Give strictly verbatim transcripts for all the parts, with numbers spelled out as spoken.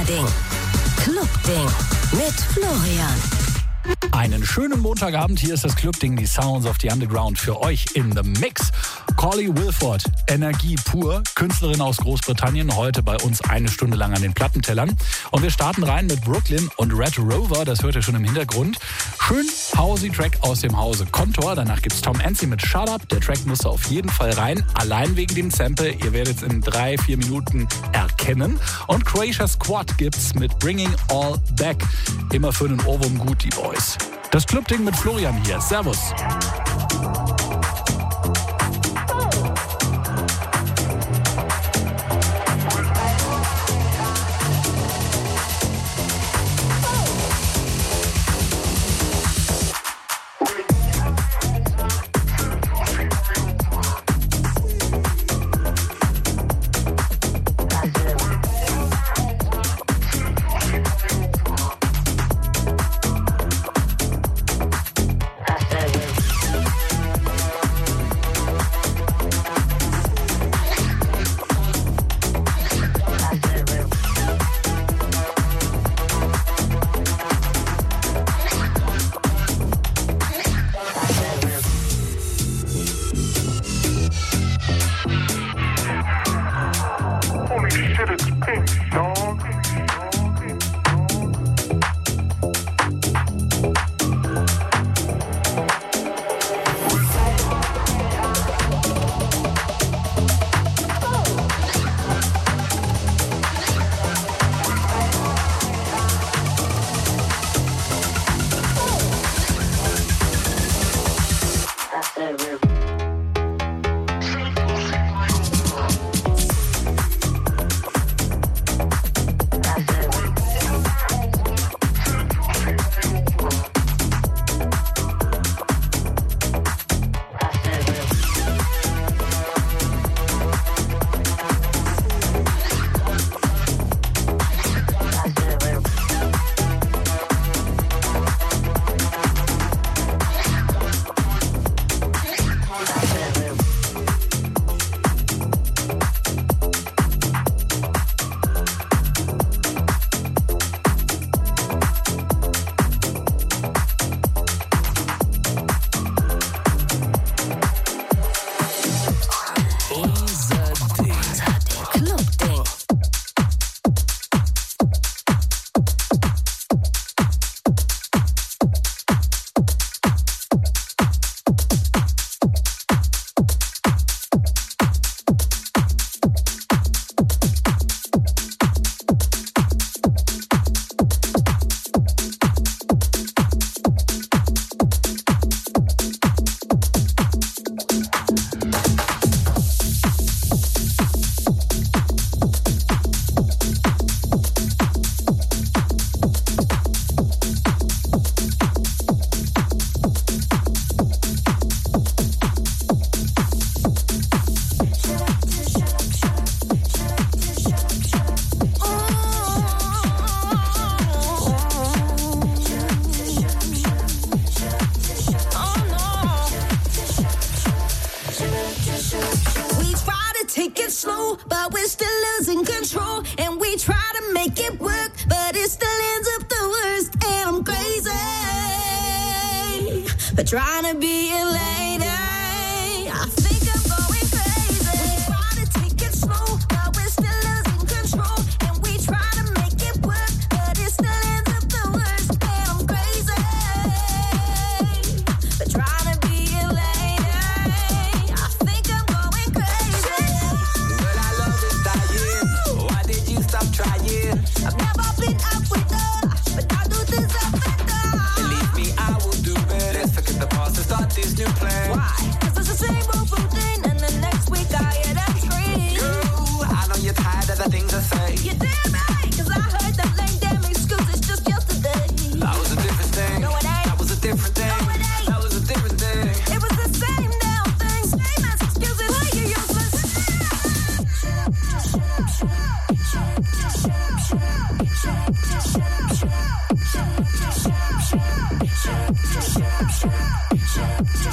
Ding. Club-Ding mit Florian. Einen schönen Montagabend, hier ist das Club-Ding, die Sounds of the Underground für euch in the Mix. Corley Wilford, Energie pur, Künstlerin aus Großbritannien, heute bei uns eine Stunde lang an den Plattentellern. Und wir starten rein mit Brooklyn und Red Rover, das hört ihr schon im Hintergrund. Schön housey Track aus dem Hause Kontor, danach gibt's Tom Ency mit Shut Up, der Track muss auf jeden Fall rein, allein wegen dem Sample, ihr werdet es in drei, vier Minuten erkennen. Und Croatia Squad gibt's mit Bringing All Back, immer für einen Ohrwurm gut, die Boys. Das Club-Ding mit Florian hier, servus.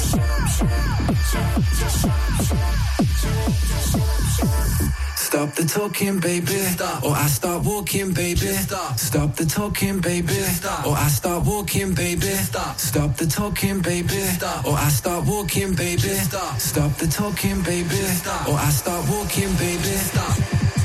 Stop the talking, baby. Stop. Or I start walking, baby. Stop. Stop the talking, baby. Stop. Or I start walking, baby. Stop. Stop the talking, baby. Stop. Or I start walking, baby. Stop. Stop the talking, baby. Stop. Or I start walking, baby. Stop.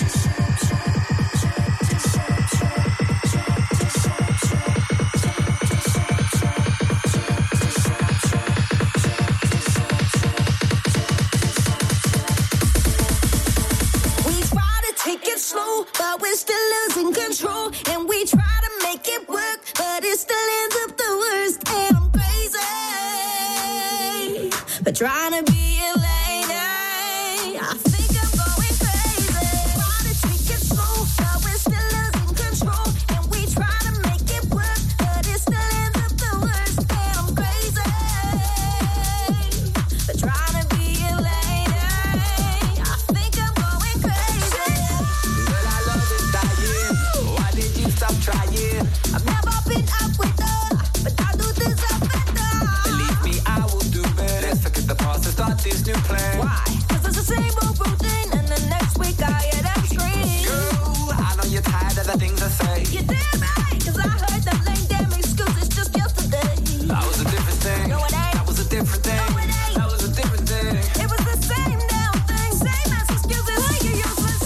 Slow, but we're still losing control, and we try to make it work, but it still ends up the worst. And I'm crazy for trying to be a lady. I think I'm going crazy. Try to take it slow, but we're still losing control, and we try to make it work, but it still ends up the worst. And I'm crazy for trying to be a lady. I think I'm going crazy. Stop trying. I've never been up with her, but I do this up better. Believe me, I will do better. Let's forget the past and start this new plan. Why? Cause it's the same old routine, and the next week I get extreme. Girl, I know you're tired of the things I say. You're damn right, cause I heard them lame damn excuses just yesterday. That was a different thing. No, it ain't. That was a different thing. No, it ain't. That was a different thing. It was the same damn thing, same as excuses. Like you useless.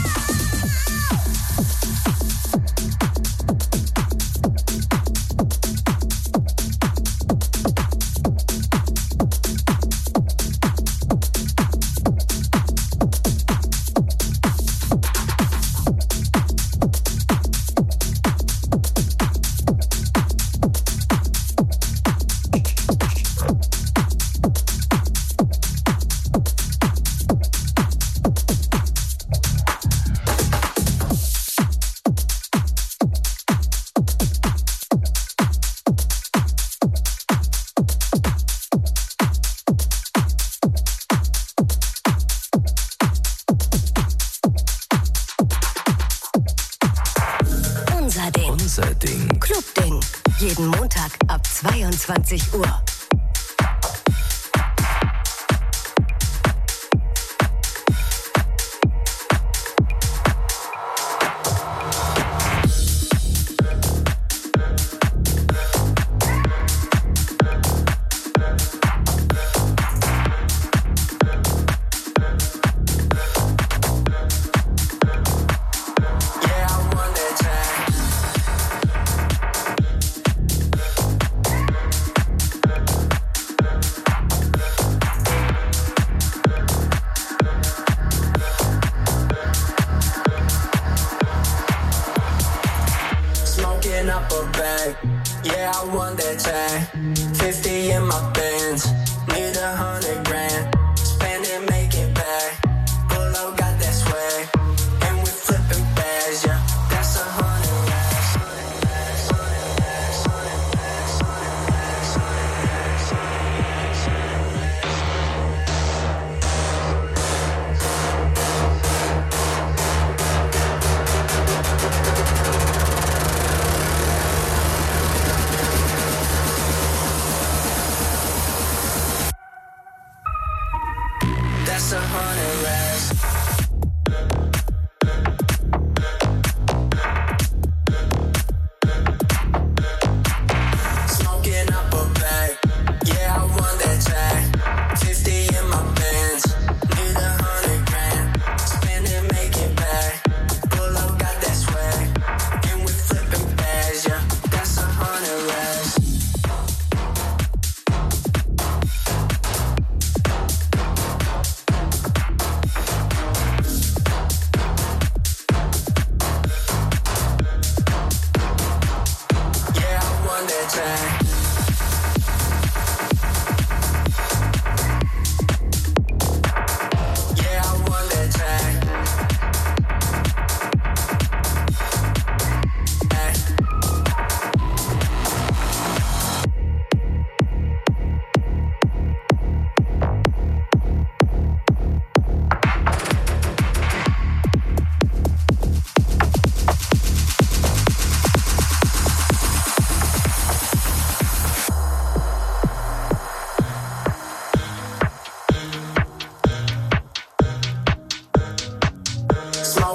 Clubding. Jeden Montag ab zweiundzwanzig Uhr.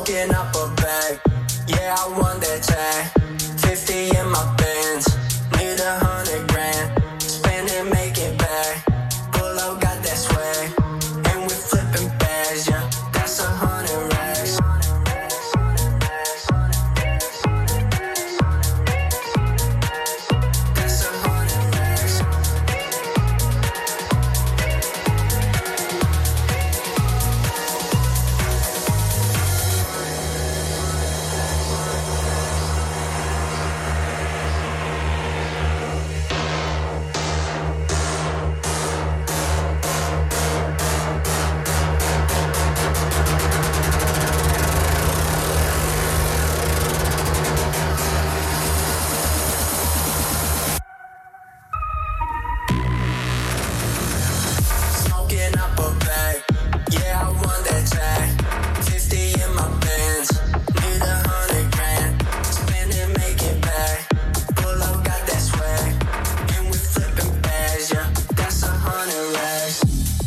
Smoking up a bag, yeah, I won that tag. Fifty in my Benz, need a hundred grand. Spend it, make it back. Pull up, got that swag, and we flipping bags, yeah. That's a hundred racks. That's a hundred racks. Smoking up a bag, yeah, I won that tag. Fifty in my Benz, need a hundred grand. Spend it, make it back. Pull up, got that swag, and we flipping bags, yeah. That's a hundred racks.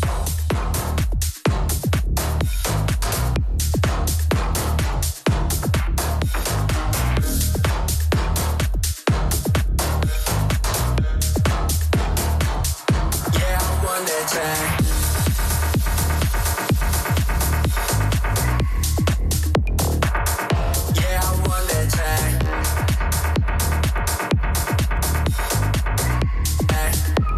Yeah, I won that tag. Yeah, I won that tag. Ay.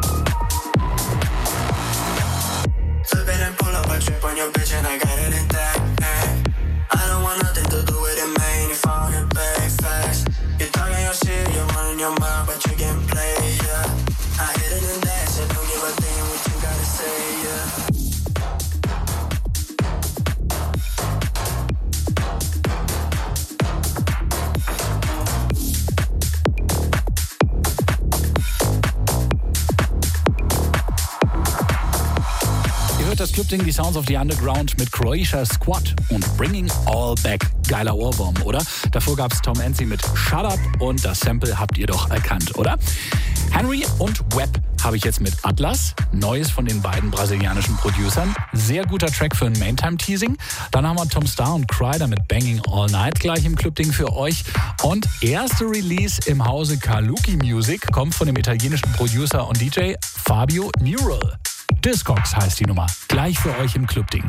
Flip it and pull up a trip on your bitch and I got it intact. Ay. I don't want nothing to do with it, man. You fall in back fast. You're talking your shit, you're running your mouth, but you can play, yeah. I hit it and dash it, don't give a damn what you gotta say, yeah. Ihr hört das Clubding, die Sounds of the Underground mit Croatia Squad und Bringing All Back. Geiler Ohrwurm, oder? Davor gab's Tom Enzi mit Shut Up und das Sample habt ihr doch erkannt, oder? Henry und Webb habe ich jetzt mit Atlas. Neues von den beiden brasilianischen Producern. Sehr guter Track für ein Maintime-Teasing. Dann haben wir Tom Starr und Kryder mit Banging All Night gleich im Clubding für euch. Und erste Release im Hause Kaluki Music kommt von dem italienischen Producer und D J Fabio Neural. Discogs heißt die Nummer. Gleich für euch im Clubding.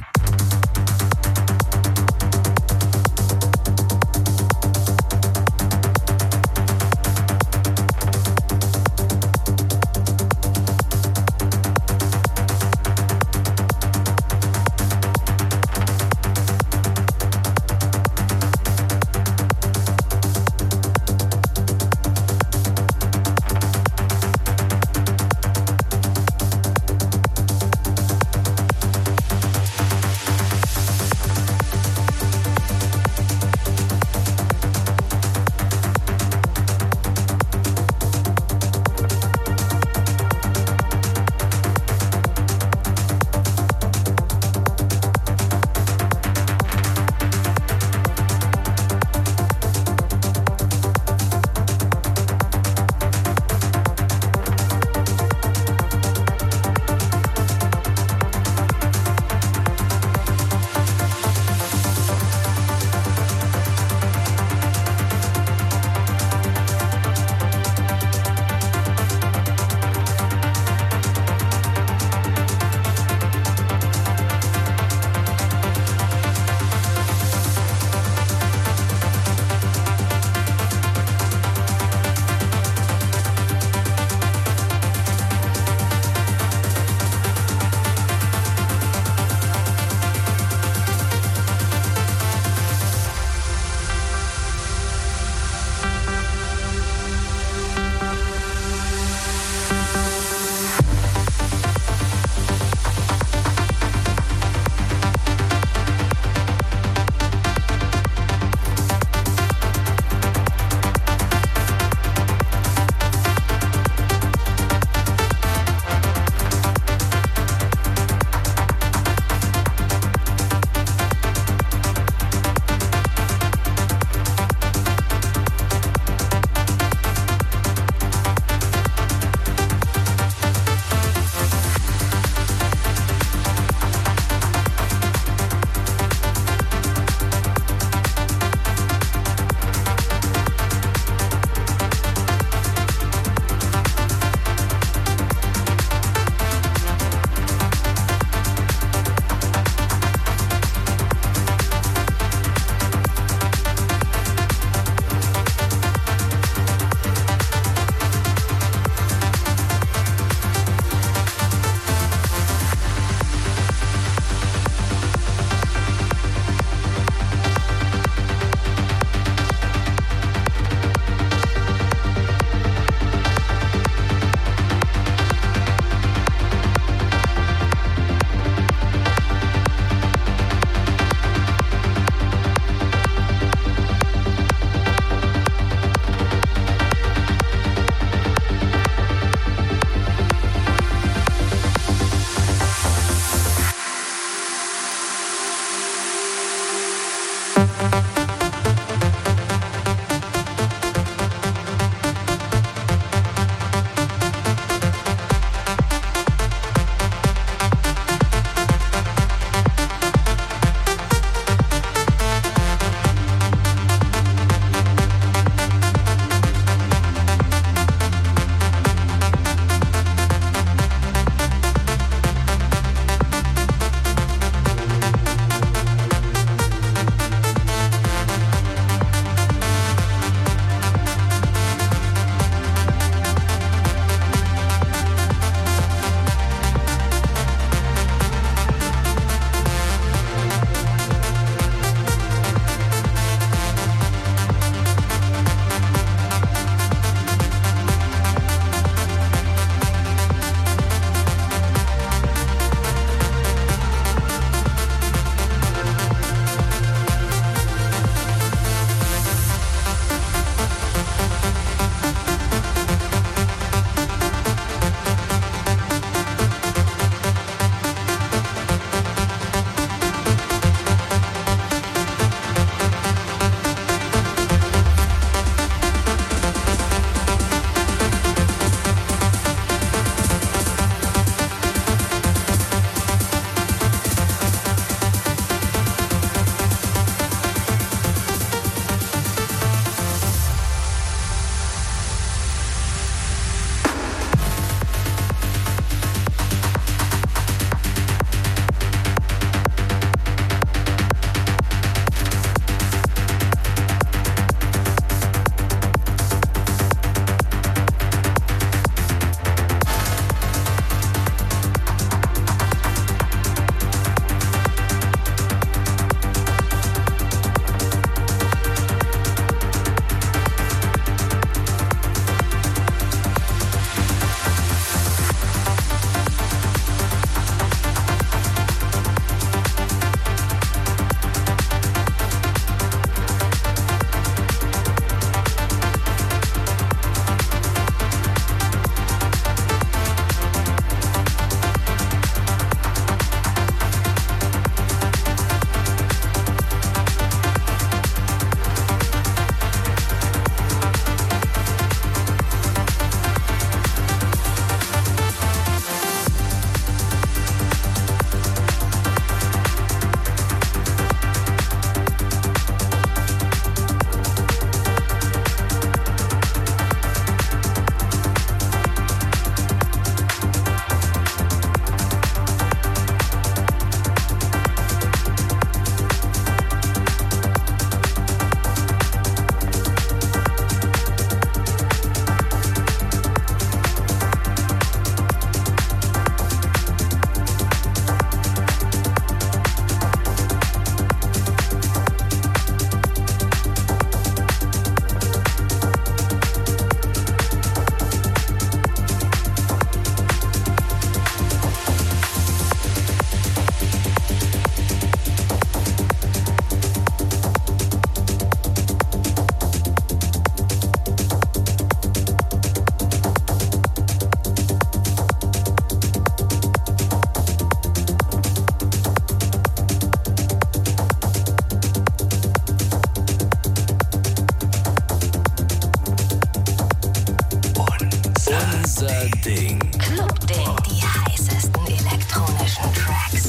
Unser Ding. Clubding. Die heißesten elektronischen Tracks.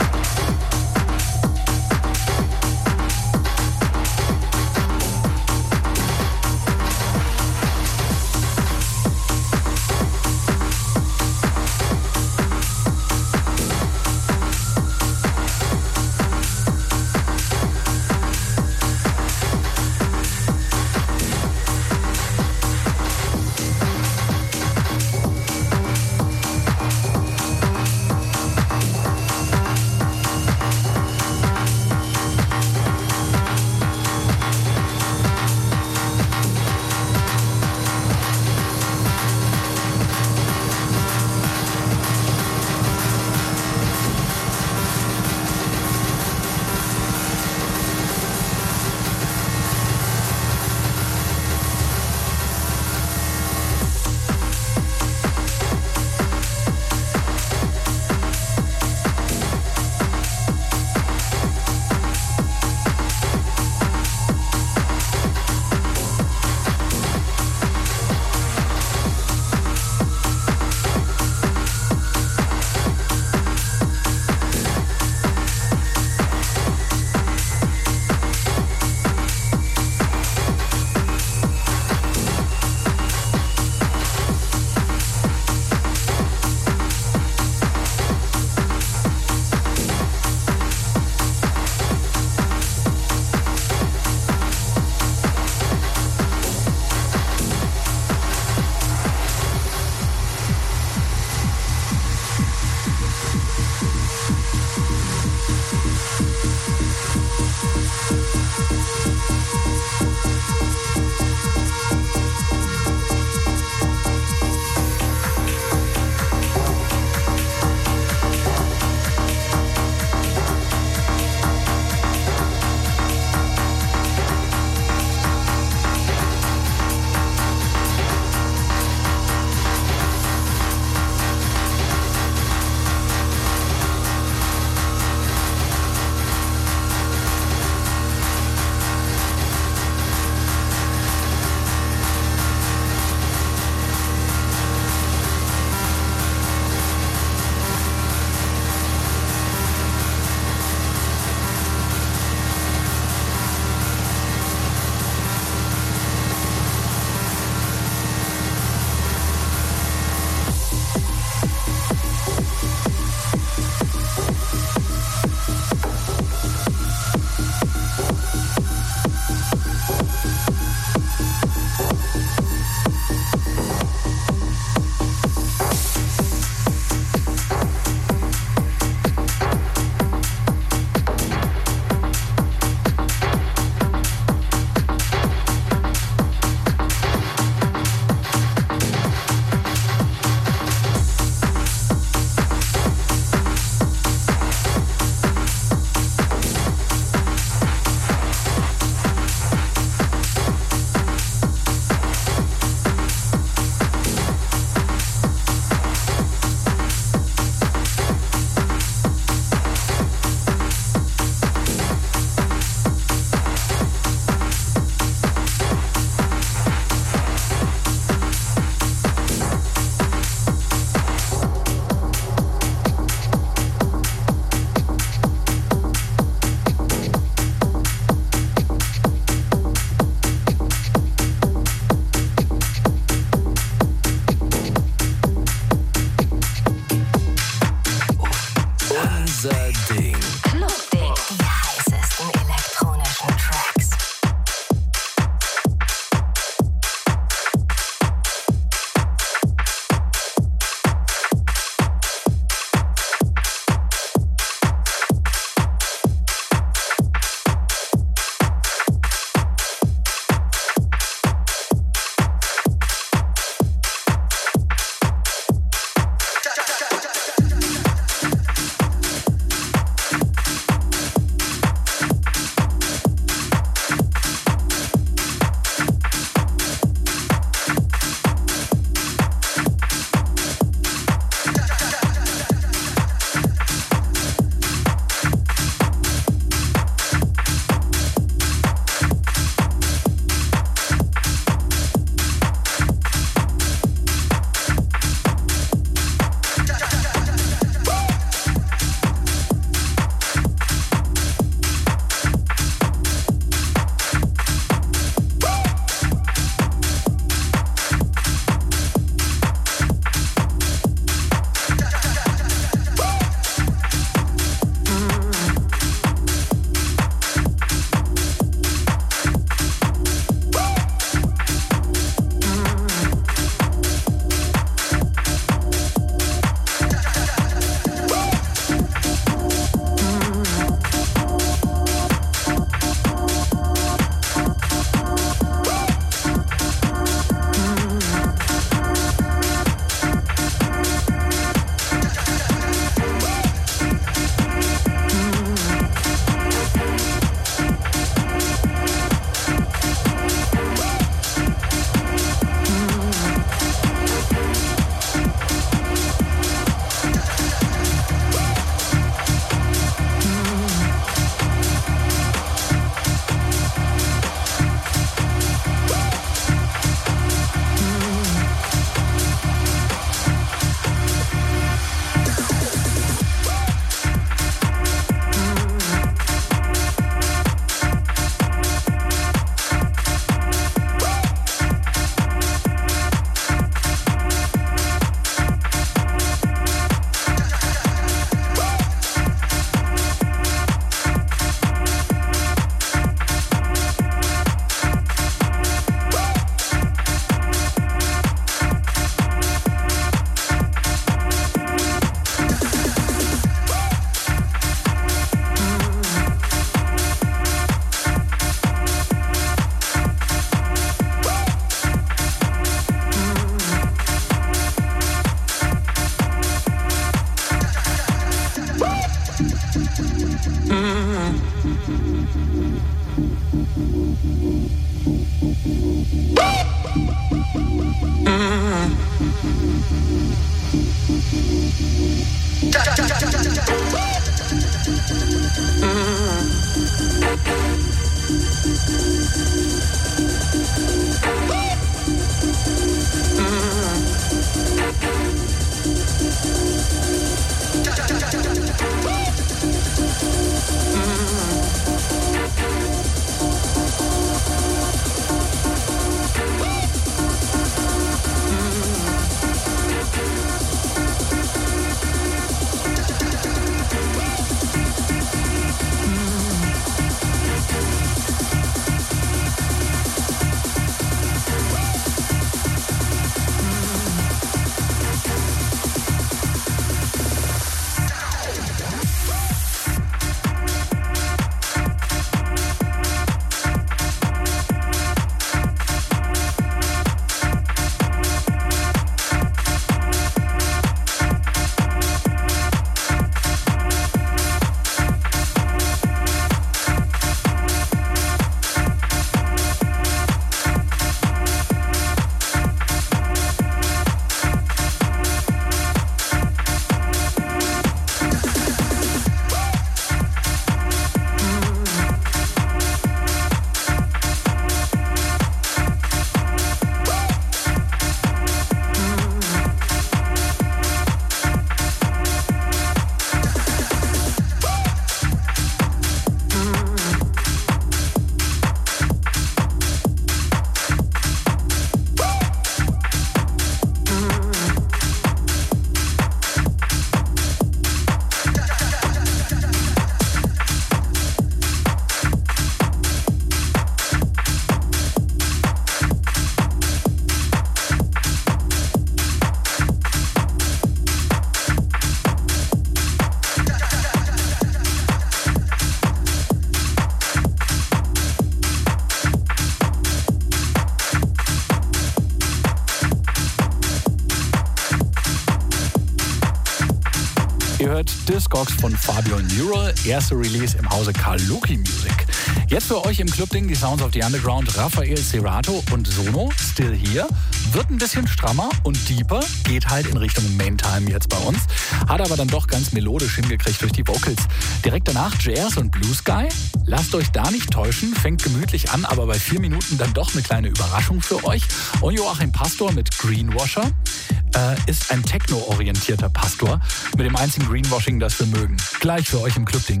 Ihr hört Discogs von Fabio Neural, erste Release im Hause Kaluki Music. Jetzt für euch im Club-Ding die Sounds of the Underground, Raphael Cerato und Sono, Still Here. Wird ein bisschen strammer und deeper, geht halt in Richtung Main-Time jetzt bei uns. Hat aber dann doch ganz melodisch hingekriegt durch die Vocals. Direkt danach Jazz und Blue Sky. Lasst euch da nicht täuschen, fängt gemütlich an, aber bei vier Minuten dann doch eine kleine Überraschung für euch. Und Joachim Pastor mit Greenwasher äh, ist ein techno-orientierter Pastor mit dem einzigen Greenwashing, das wir mögen. Gleich für euch im Club-Ding.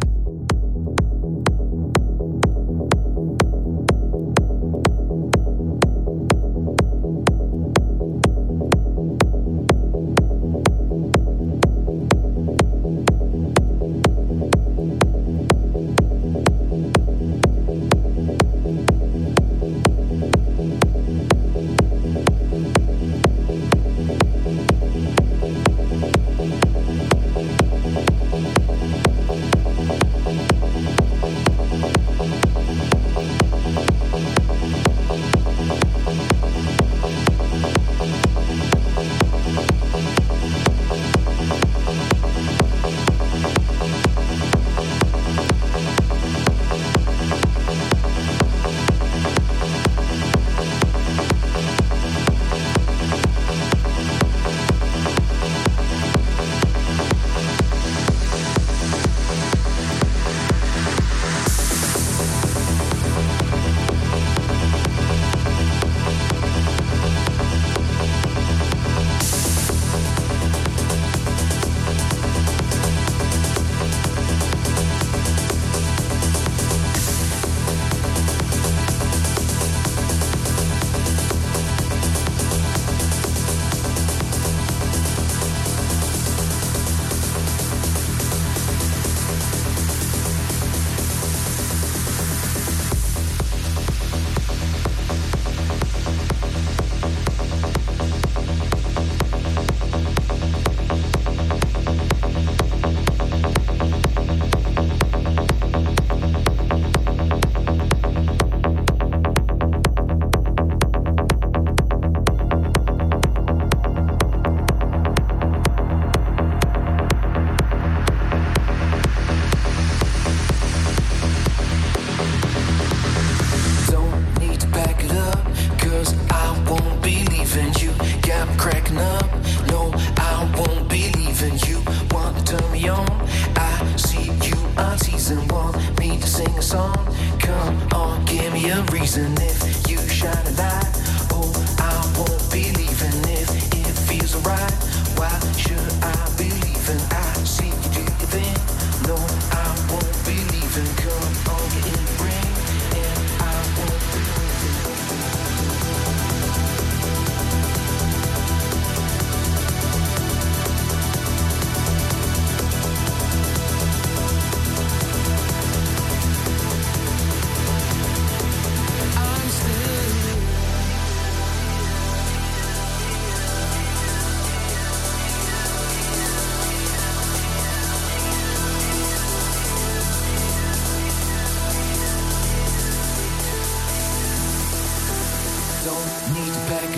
We'll be right back.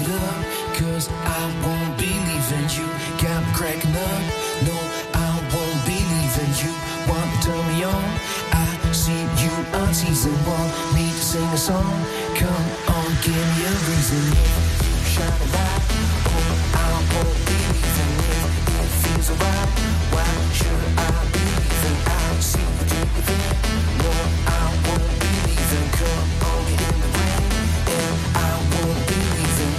up, cause I won't be leaving you. Got me cracking up, no, I won't be leaving you. Want to turn me on, I see you on season one. Need to sing a song, come on, give me a reason. Shine a light, oh, I won't be leaving you. It feels alright, why should I be leaving? I see you do the thing, no, I won't be leaving. Come on, get in the rain, and I won't be leaving.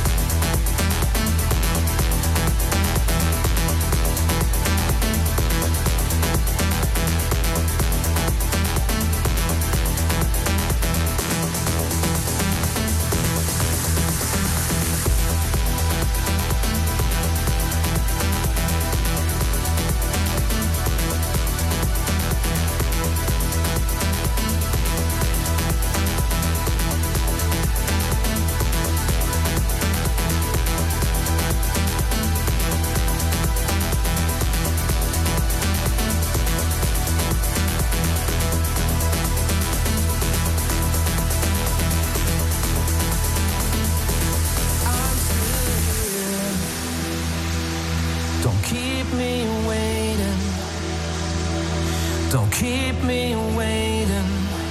Don't keep me waiting.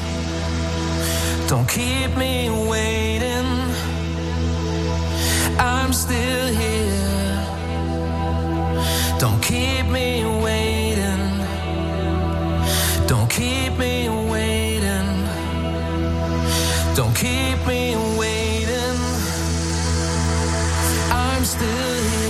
Don't keep me waiting. I'm still here. Don't keep me waiting. Don't keep me waiting. Don't keep me waiting. I'm still here.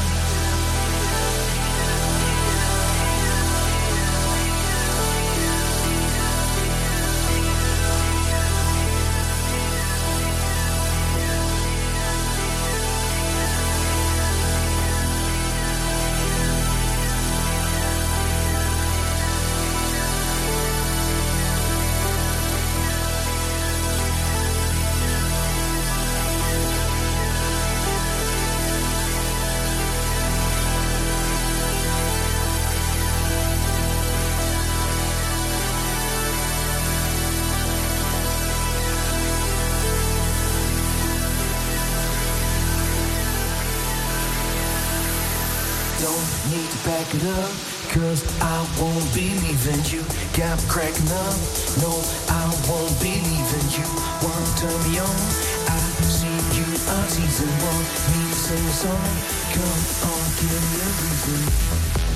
Need to back it up, cause I won't be leaving you. Got me cracking up, no, I won't be leaving you. Wanna turn me on, I see you on season one. Need to sing a song, come on, give me a reason.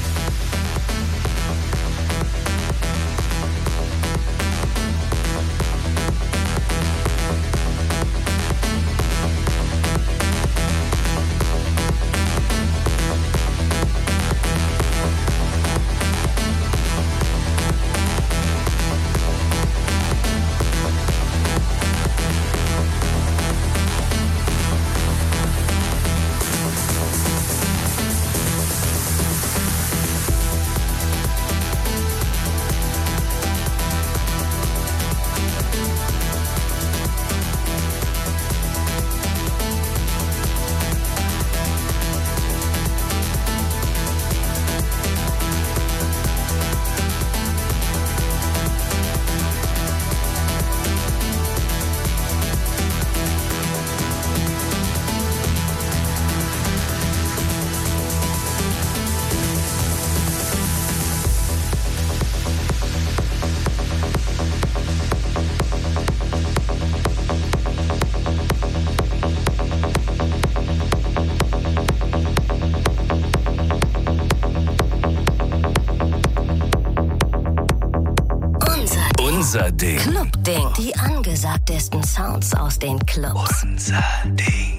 Unser Ding. Club-Ding. Die angesagtesten Sounds aus den Clubs. Unser Ding.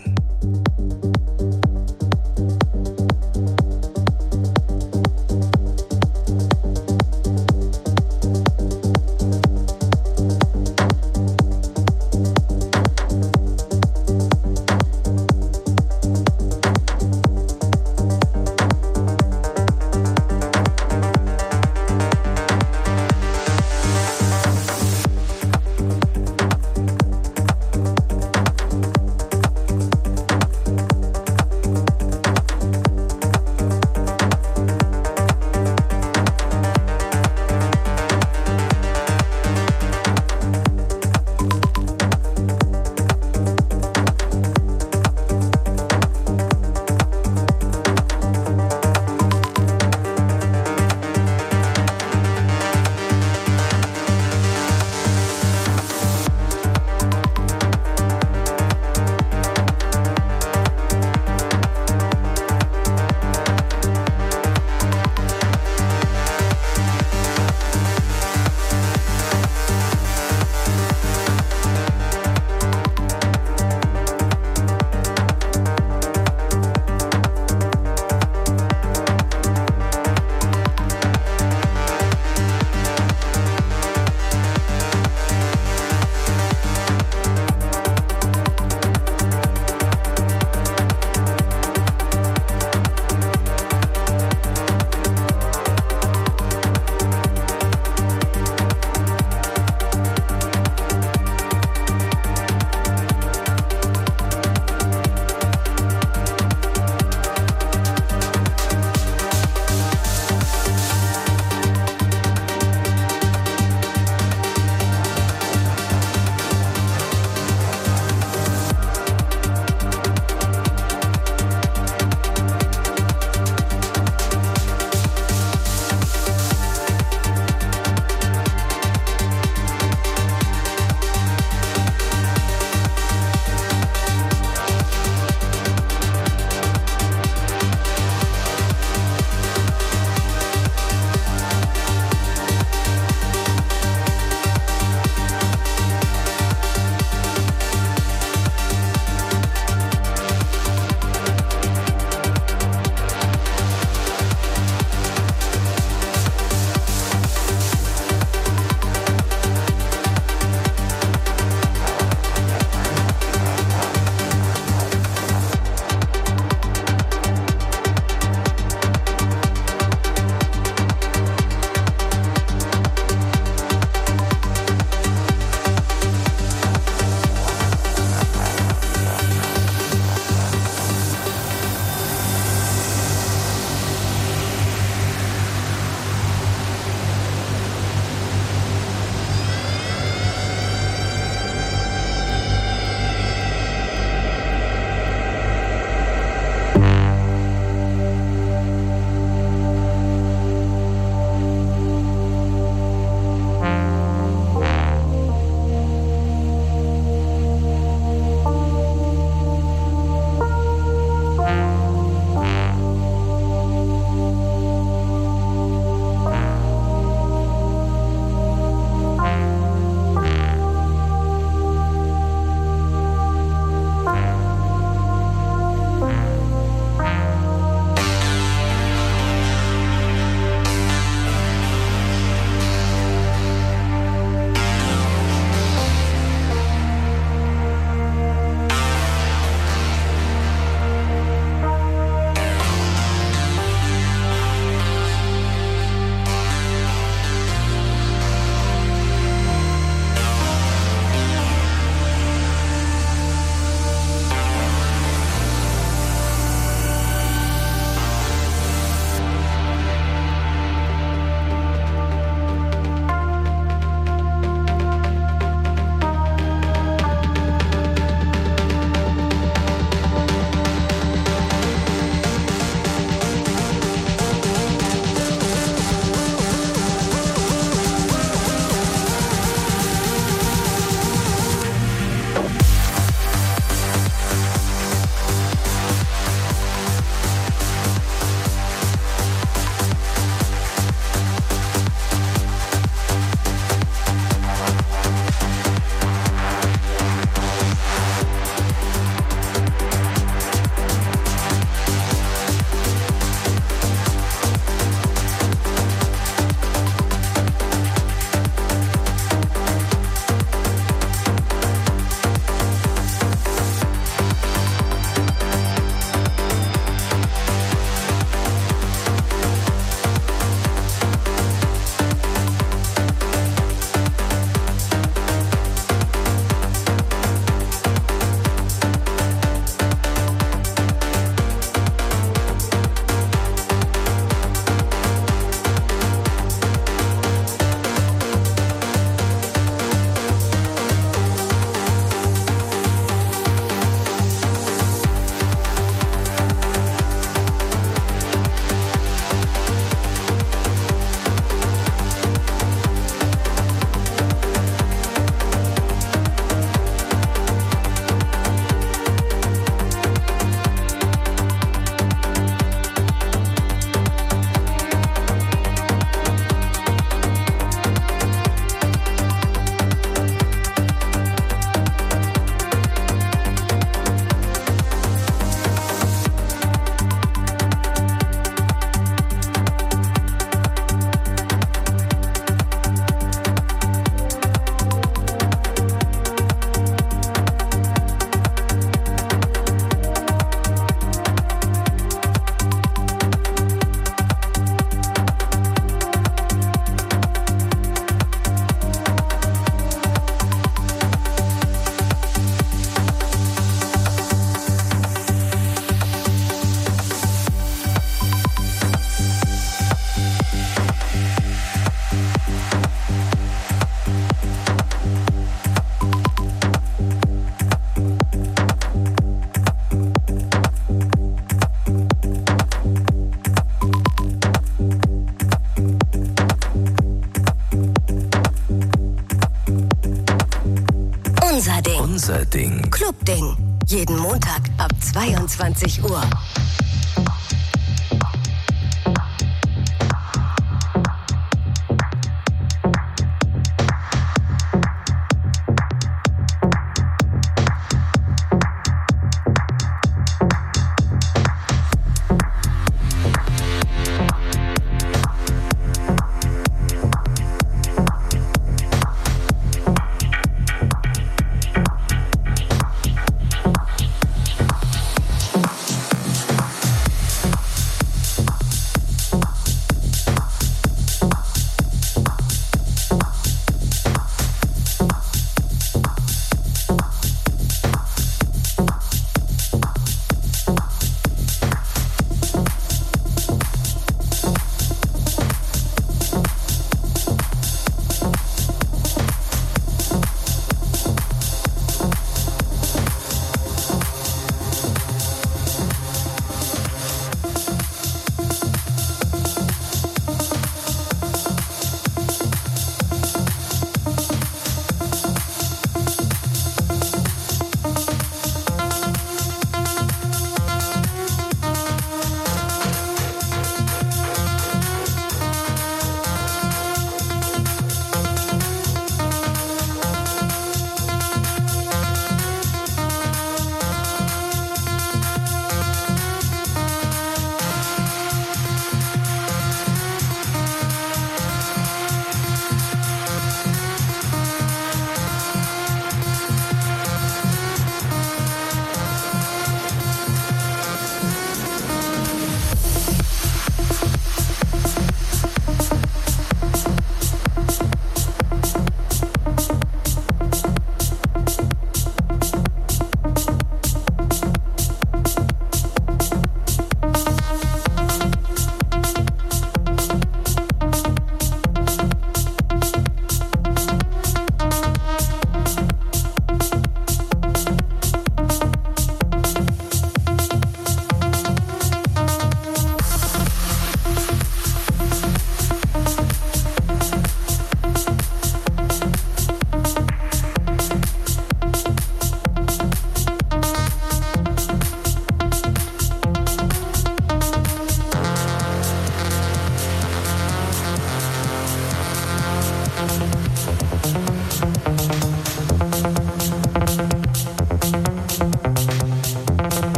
Unser Ding. Clubding. Jeden Montag ab zweiundzwanzig Uhr.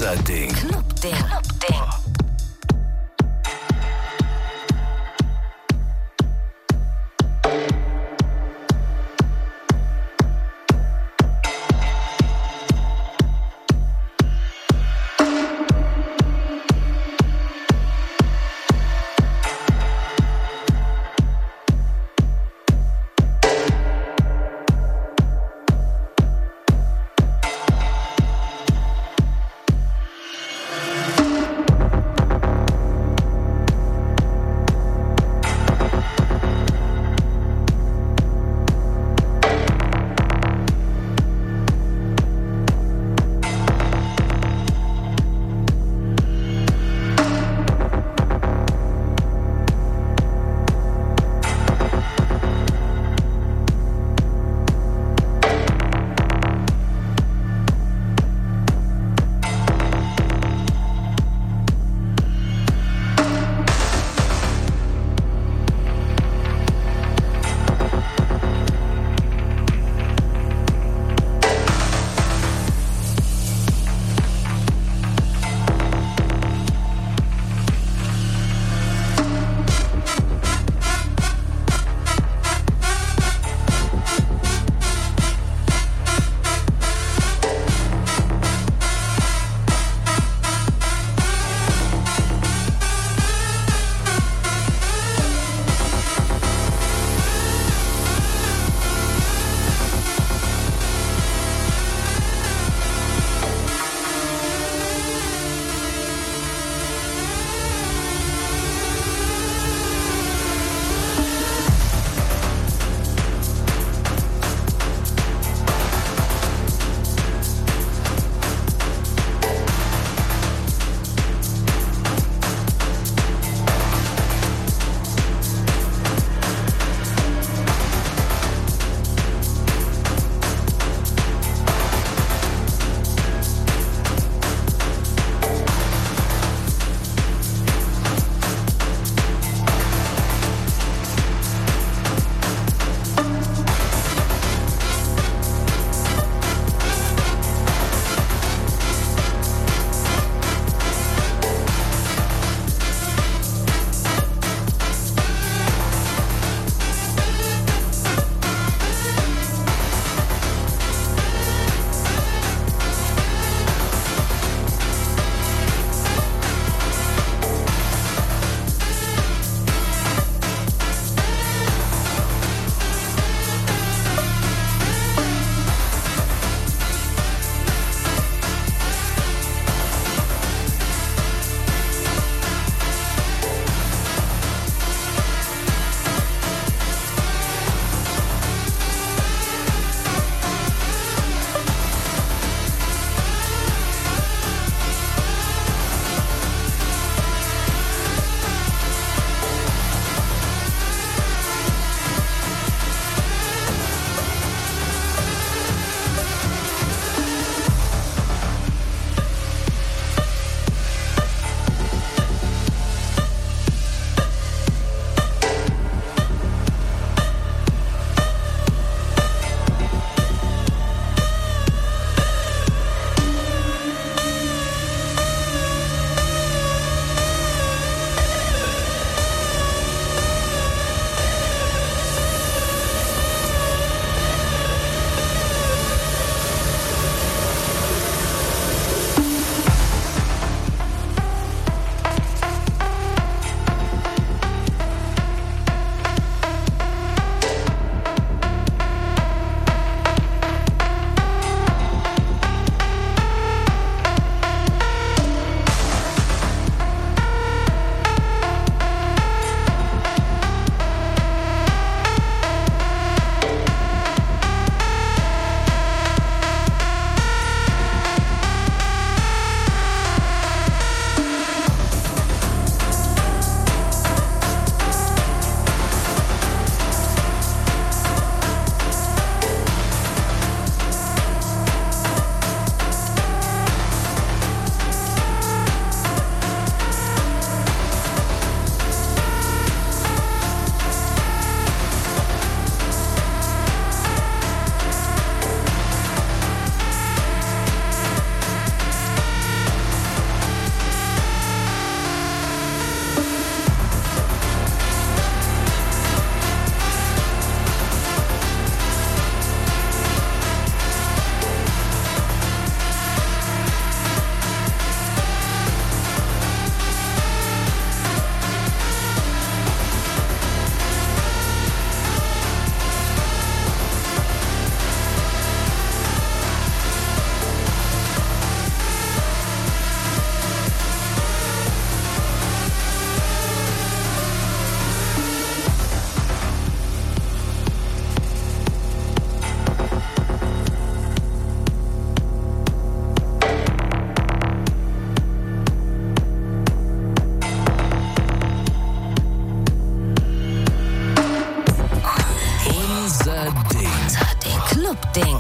unser Ding. Clubding. Clubding. Ding.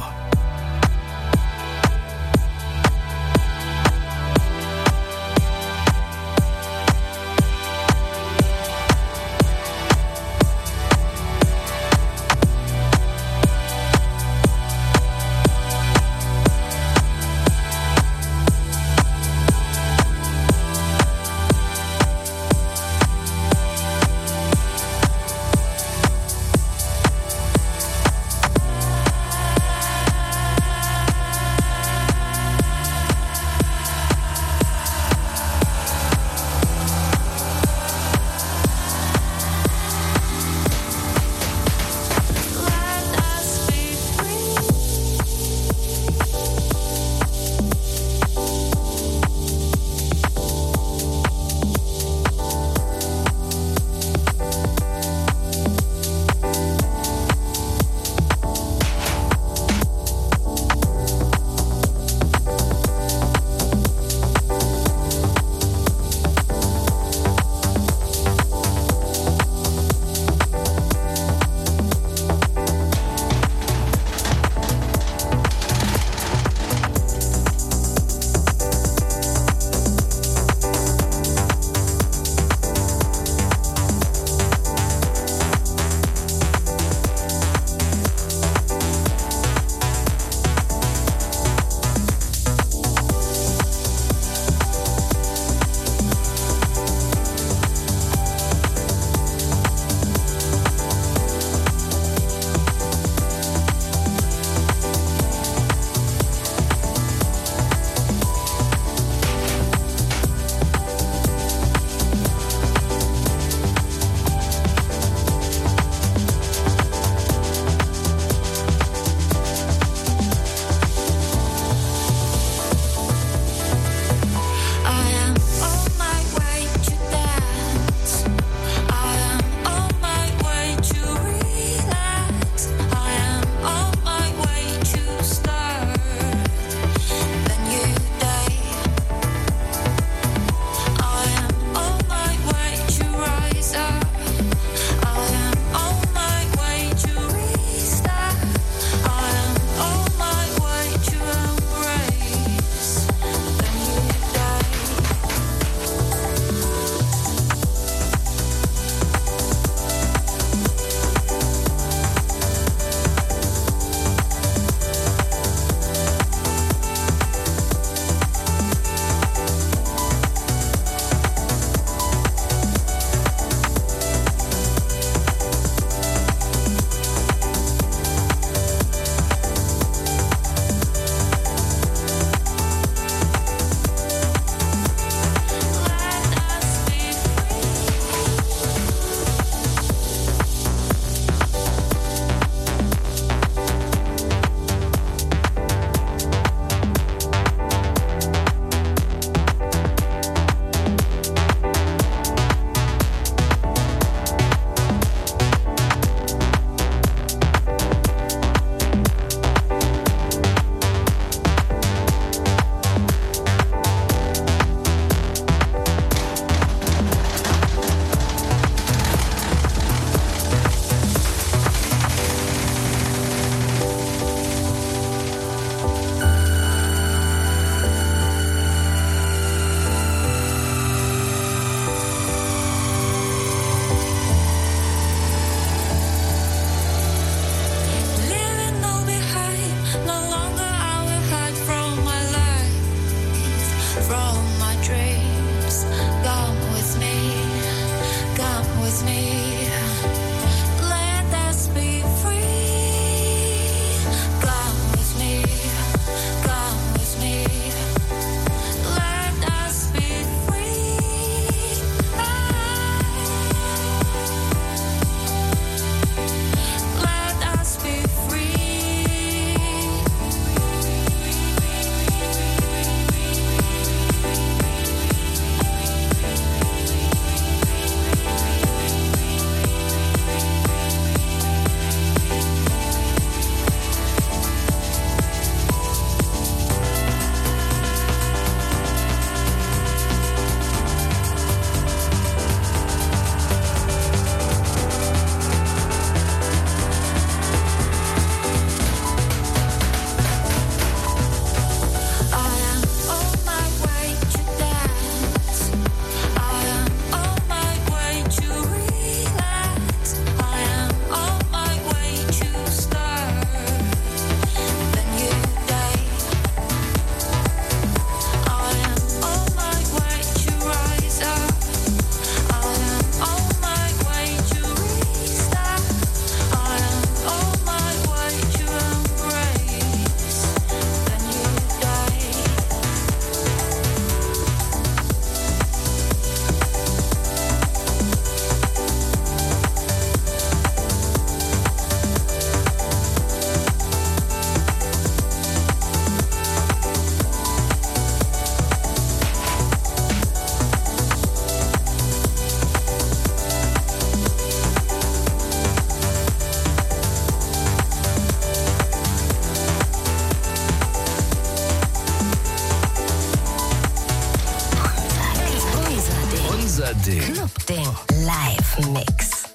Ding. Clubding Live-Mix.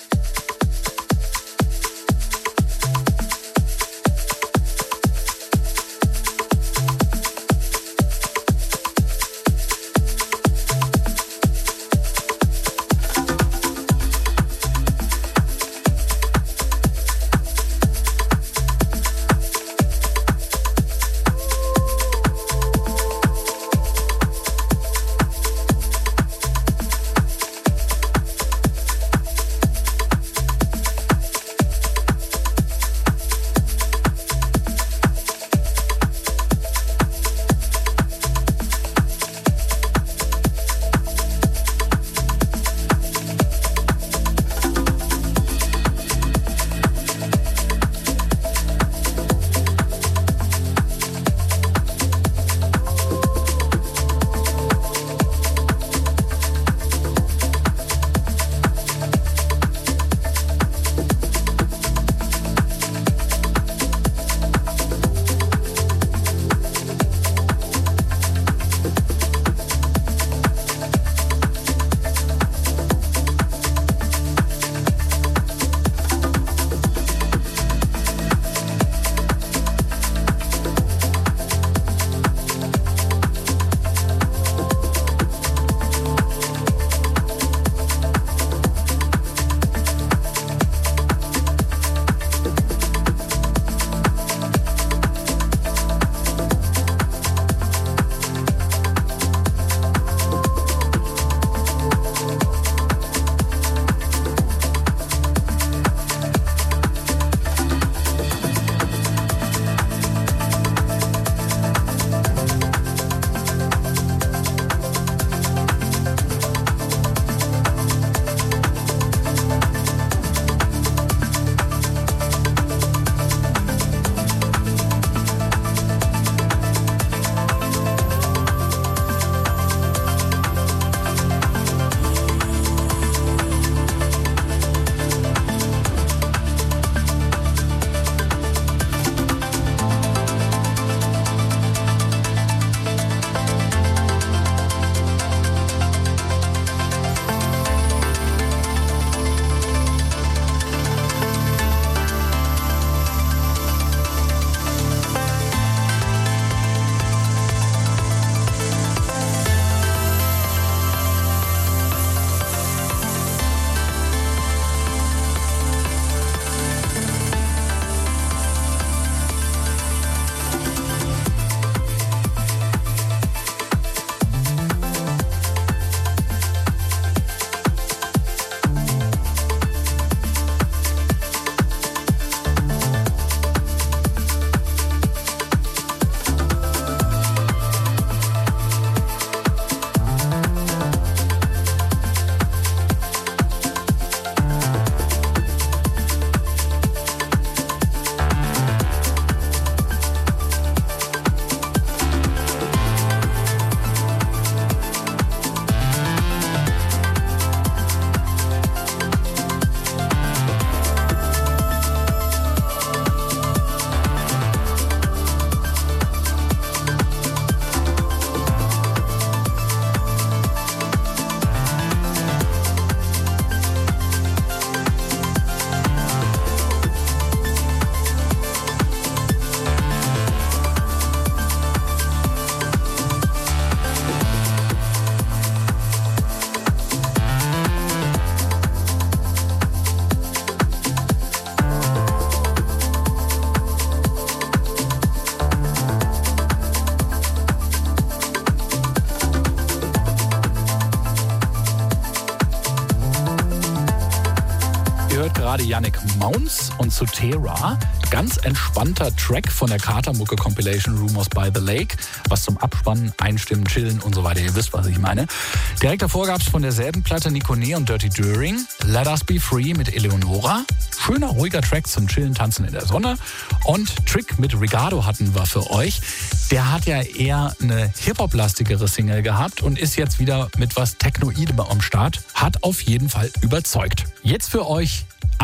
gerade Yannick Mounds und Sotera. Ganz entspannter Track von der Katermucke Compilation Rumors by the Lake. Was zum Abspannen, Einstimmen, Chillen und so weiter. Ihr wisst, was ich meine. Direkt davor gab es von derselben Platte Nikone und Dirty Düring. Let Us Be Free mit Eleonora. Schöner, ruhiger Track zum Chillen, Tanzen in der Sonne. Und Trick mit Ricardo hatten wir für euch. Der hat ja eher eine Hip-Hop-lastigere Single gehabt und ist jetzt wieder mit was Technoidem am Start. Hat auf jeden Fall überzeugt. Jetzt für euch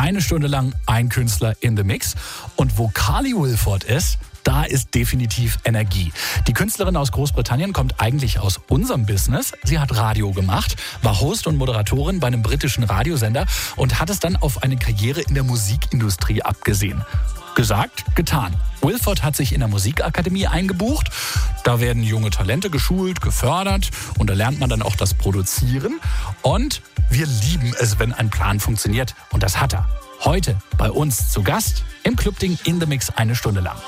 Eine Stunde lang ein Künstler in the Mix. Und wo Carly Wilford ist, da ist definitiv Energie. Die Künstlerin aus Großbritannien kommt eigentlich aus unserem Business. Sie hat Radio gemacht, war Host und Moderatorin bei einem britischen Radiosender und hat es dann auf eine Karriere in der Musikindustrie abgesehen. Gesagt, getan. Wilford hat sich in der Musikakademie eingebucht. Da werden junge Talente geschult, gefördert und da lernt man dann auch das Produzieren. Und wir lieben es, wenn ein Plan funktioniert. Und das hat er. Heute bei uns zu Gast im Clubding in the Mix eine Stunde lang.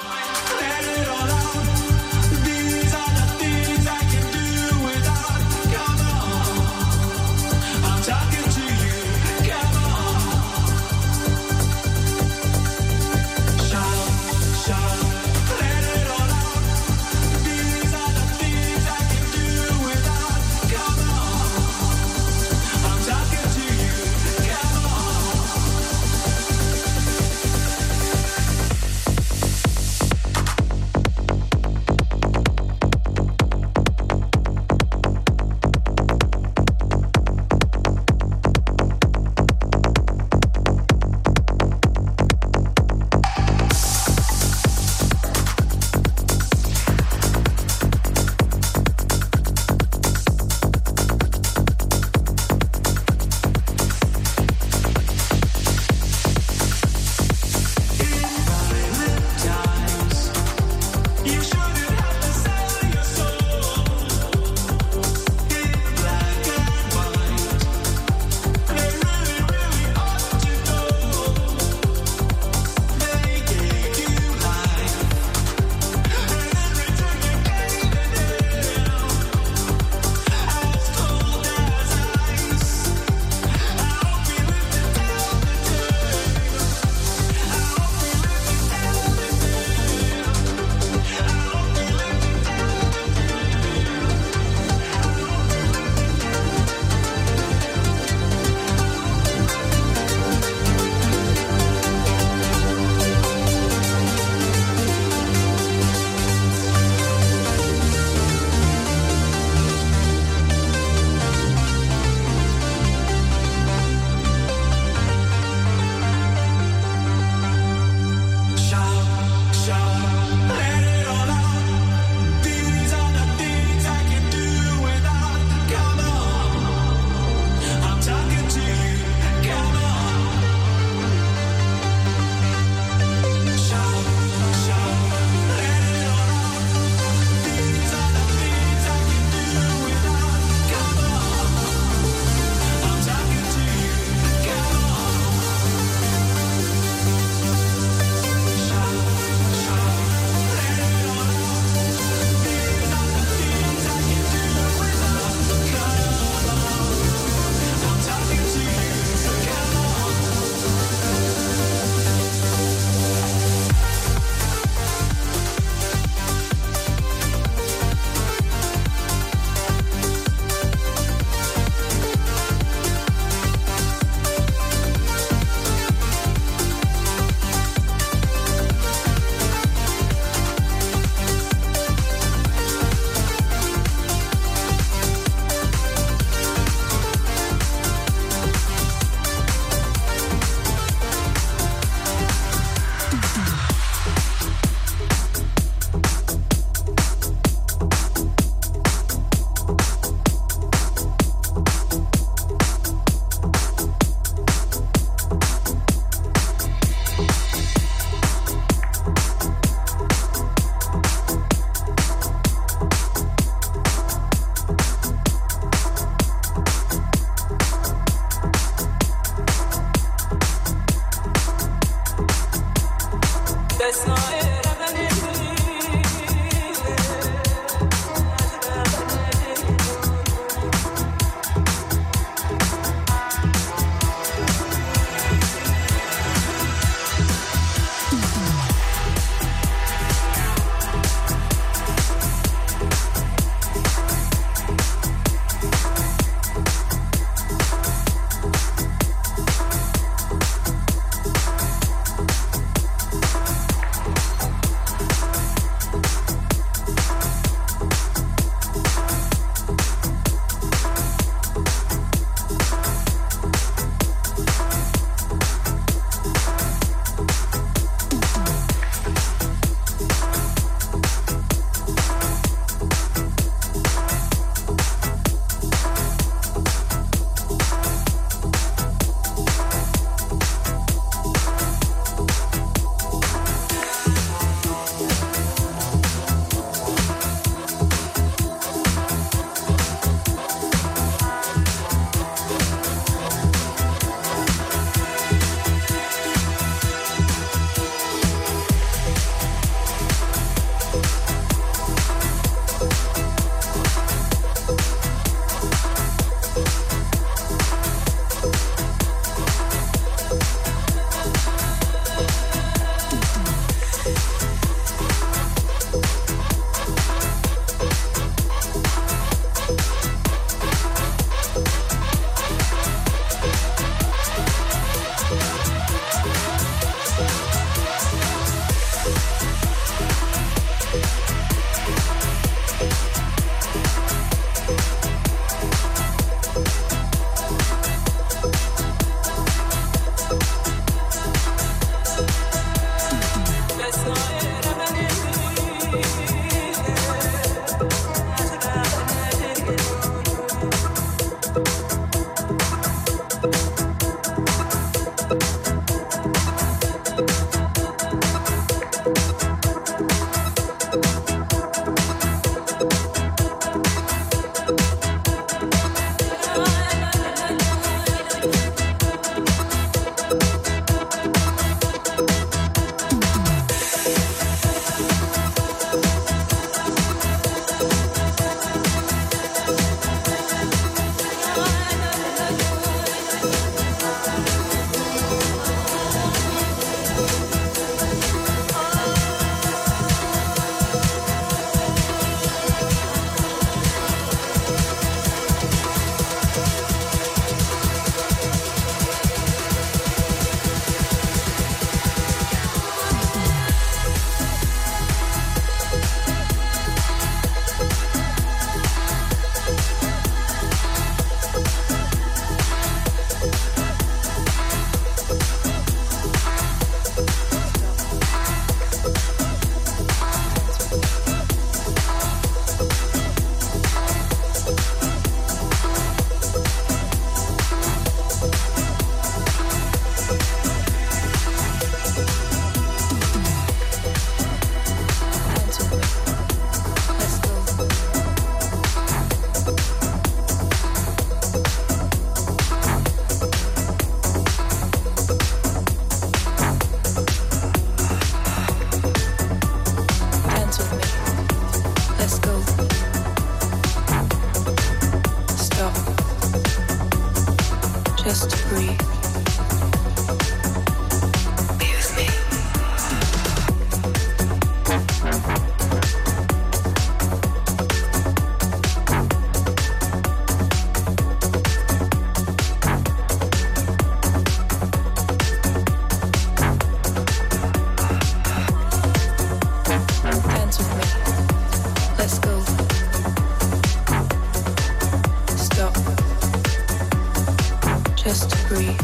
just to breathe. Be with me. Dance with me. Let's go. Stop. Just to breathe.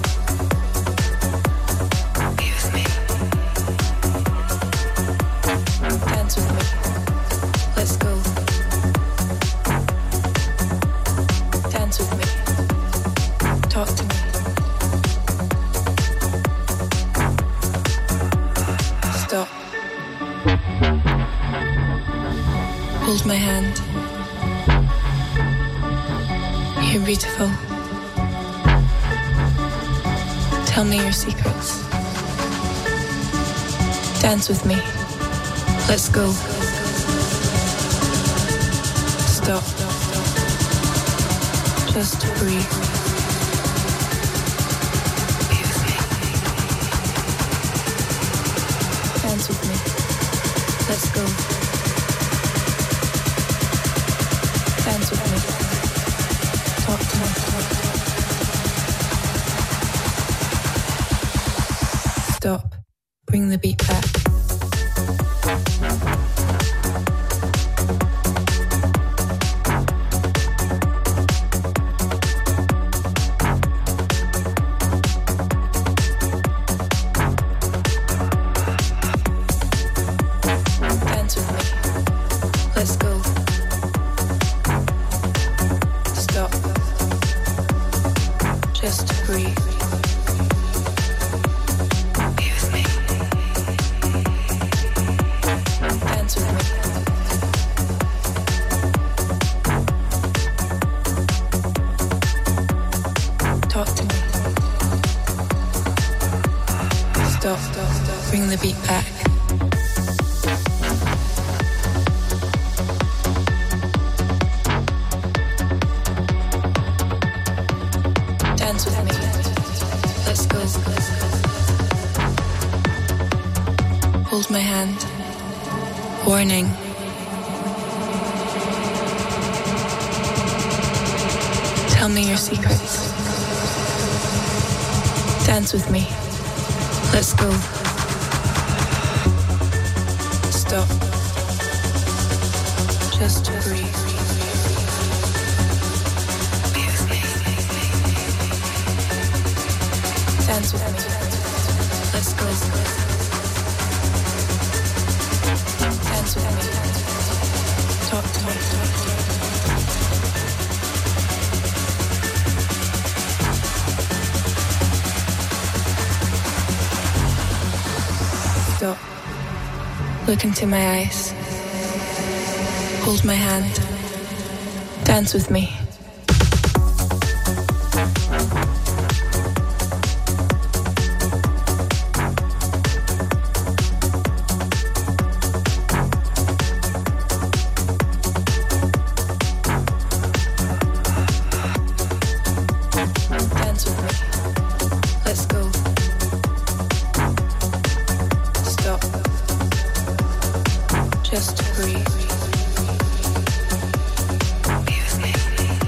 Be with me. Dance with me. Let's go. Dance with me. Talk to me. Stop. Hold my hand. You're beautiful. Tell me your secrets. Dance with me. Let's go. Stop. Just to breathe. Be with me. Dance with me. Let's go. Dance with me. Talk to me. Stop. Bring the beat back. Dance with me. Let's go. Stop. Just to breathe. Be with me. Dance with me. Talk to me. Stop. Bring the beat back. Dance with me. Let's go. Hold my hand. Warning. Tell me your secrets. Dance with me. Let's go. Stop. Just to breathe. Be with me. Dance with me. Let's go. Dance with me. Talk to me. Stop. Look into my eyes. Hold my hand. Dance with me. Dance with me. Let's go. Stop. Just to breathe. Be with me.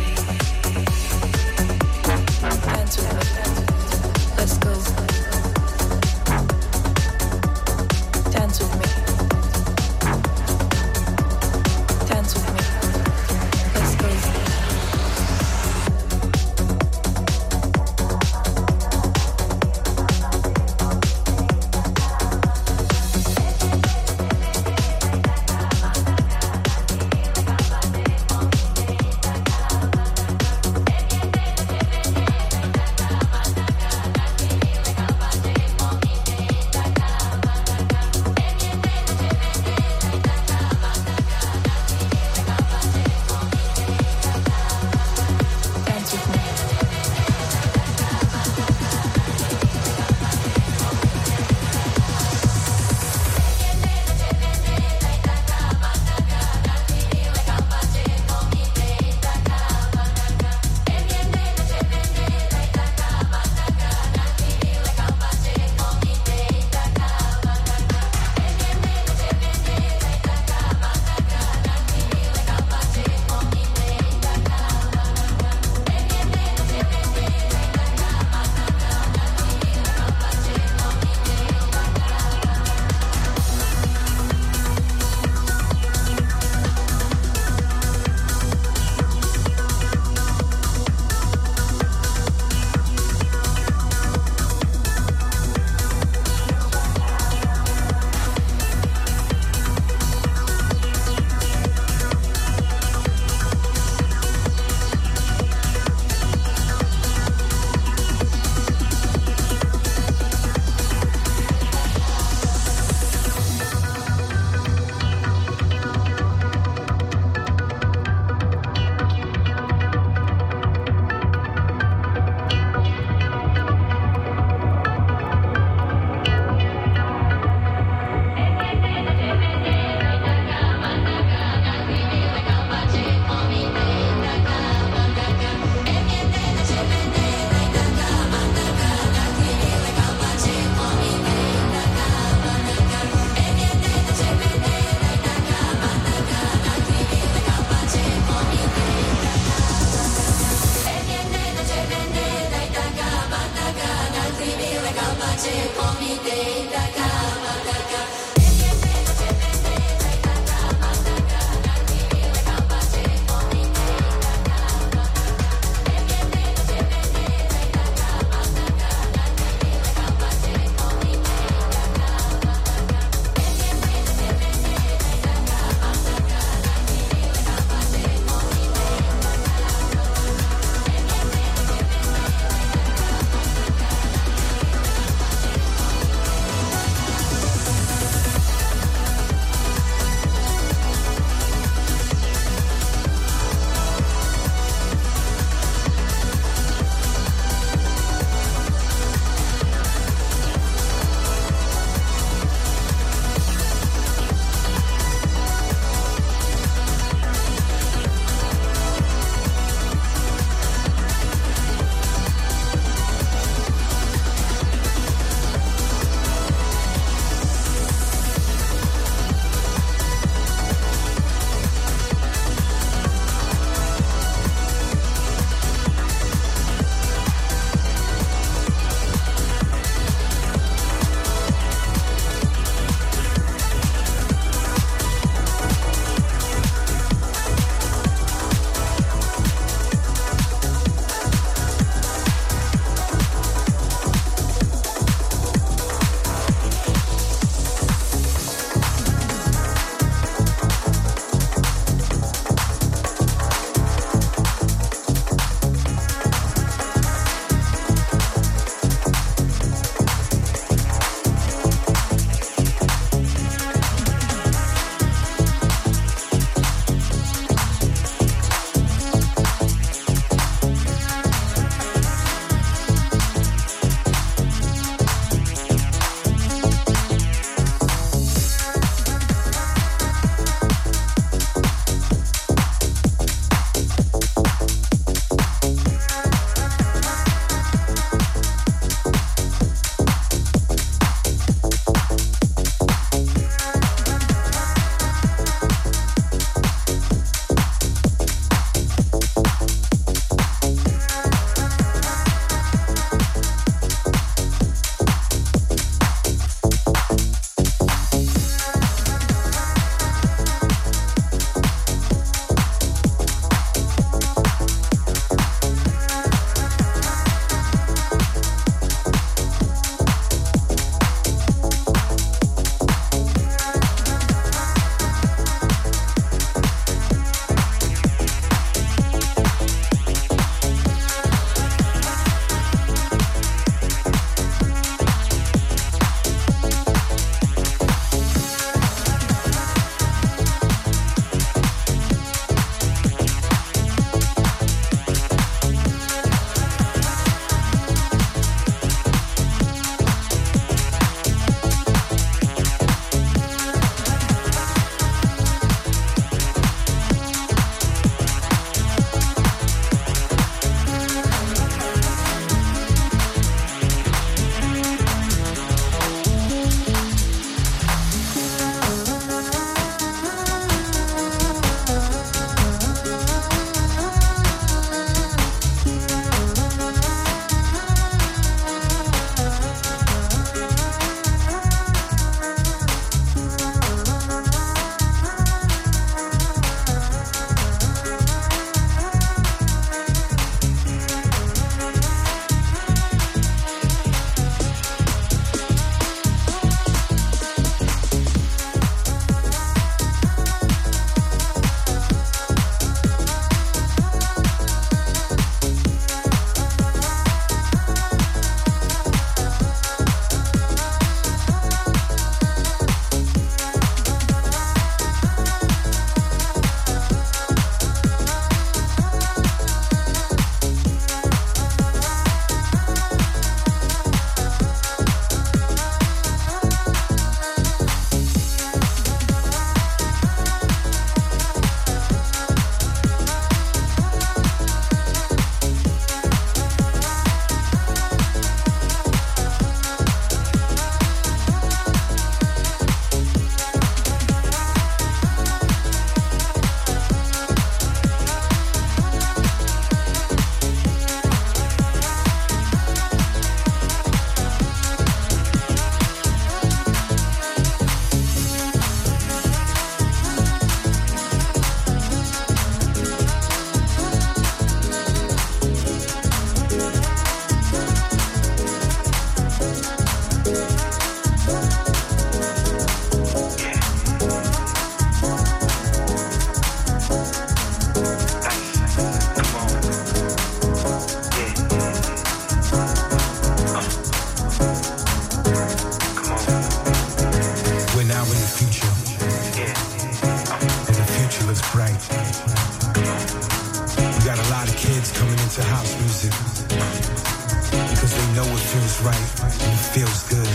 to house music because they know it feels right and it feels good.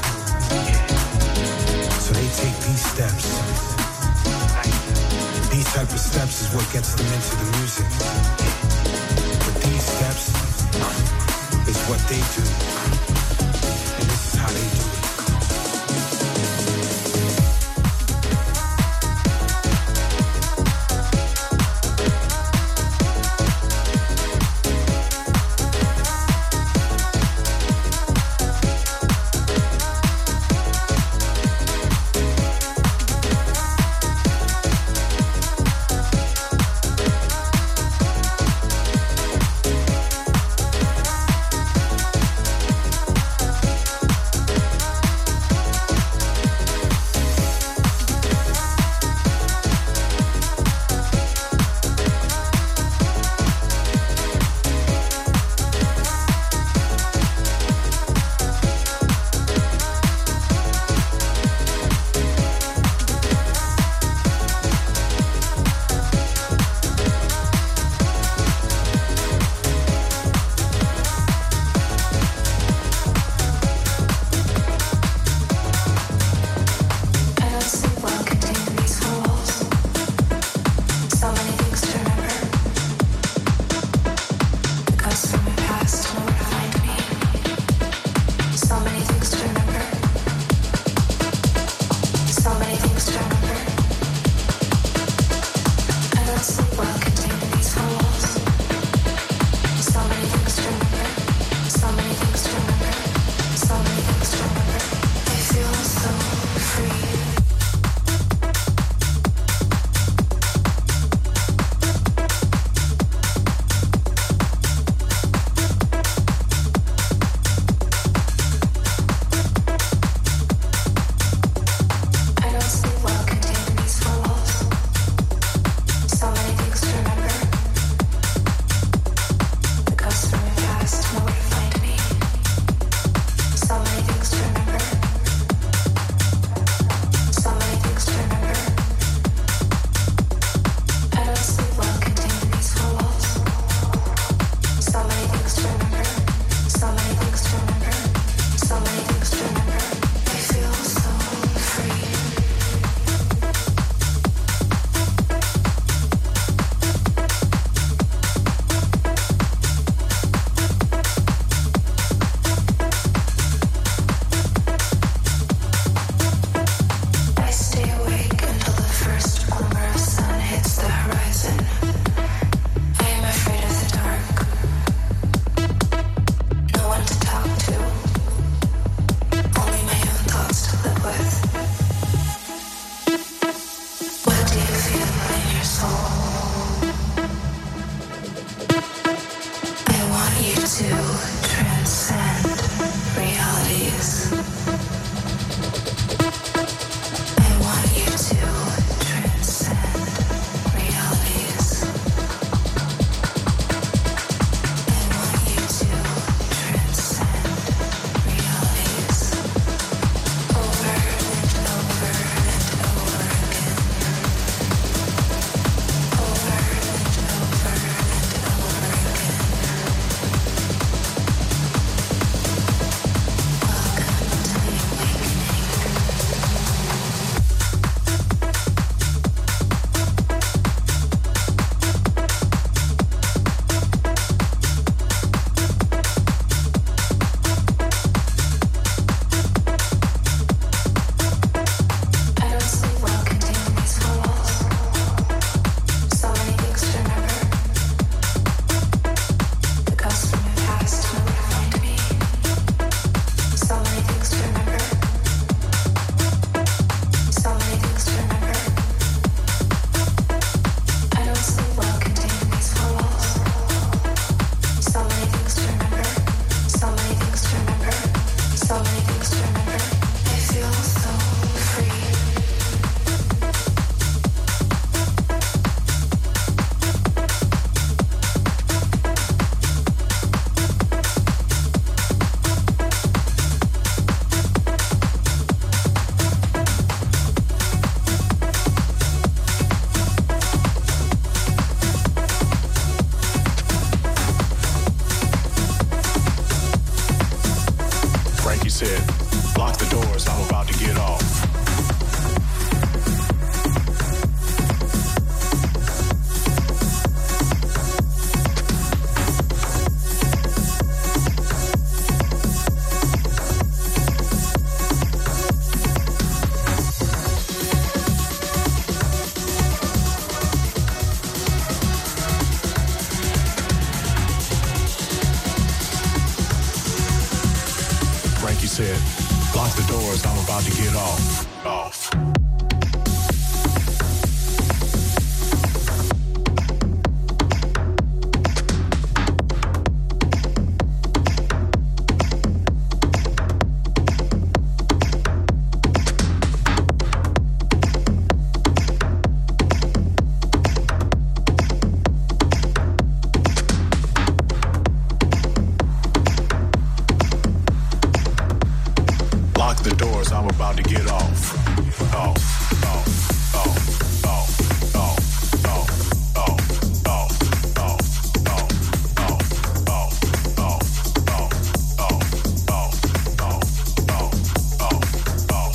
So they take these steps. These type of steps is what gets them into the music. But these steps is what they do. And this is how they do it. doors, I'm about to get off. Said, lock the doors, I'm about to get off. Off. The doors, I'm about to get off. Off, off, off, off, off, off, off, off, off, off, off, off, off, off, off, off, off, off, off.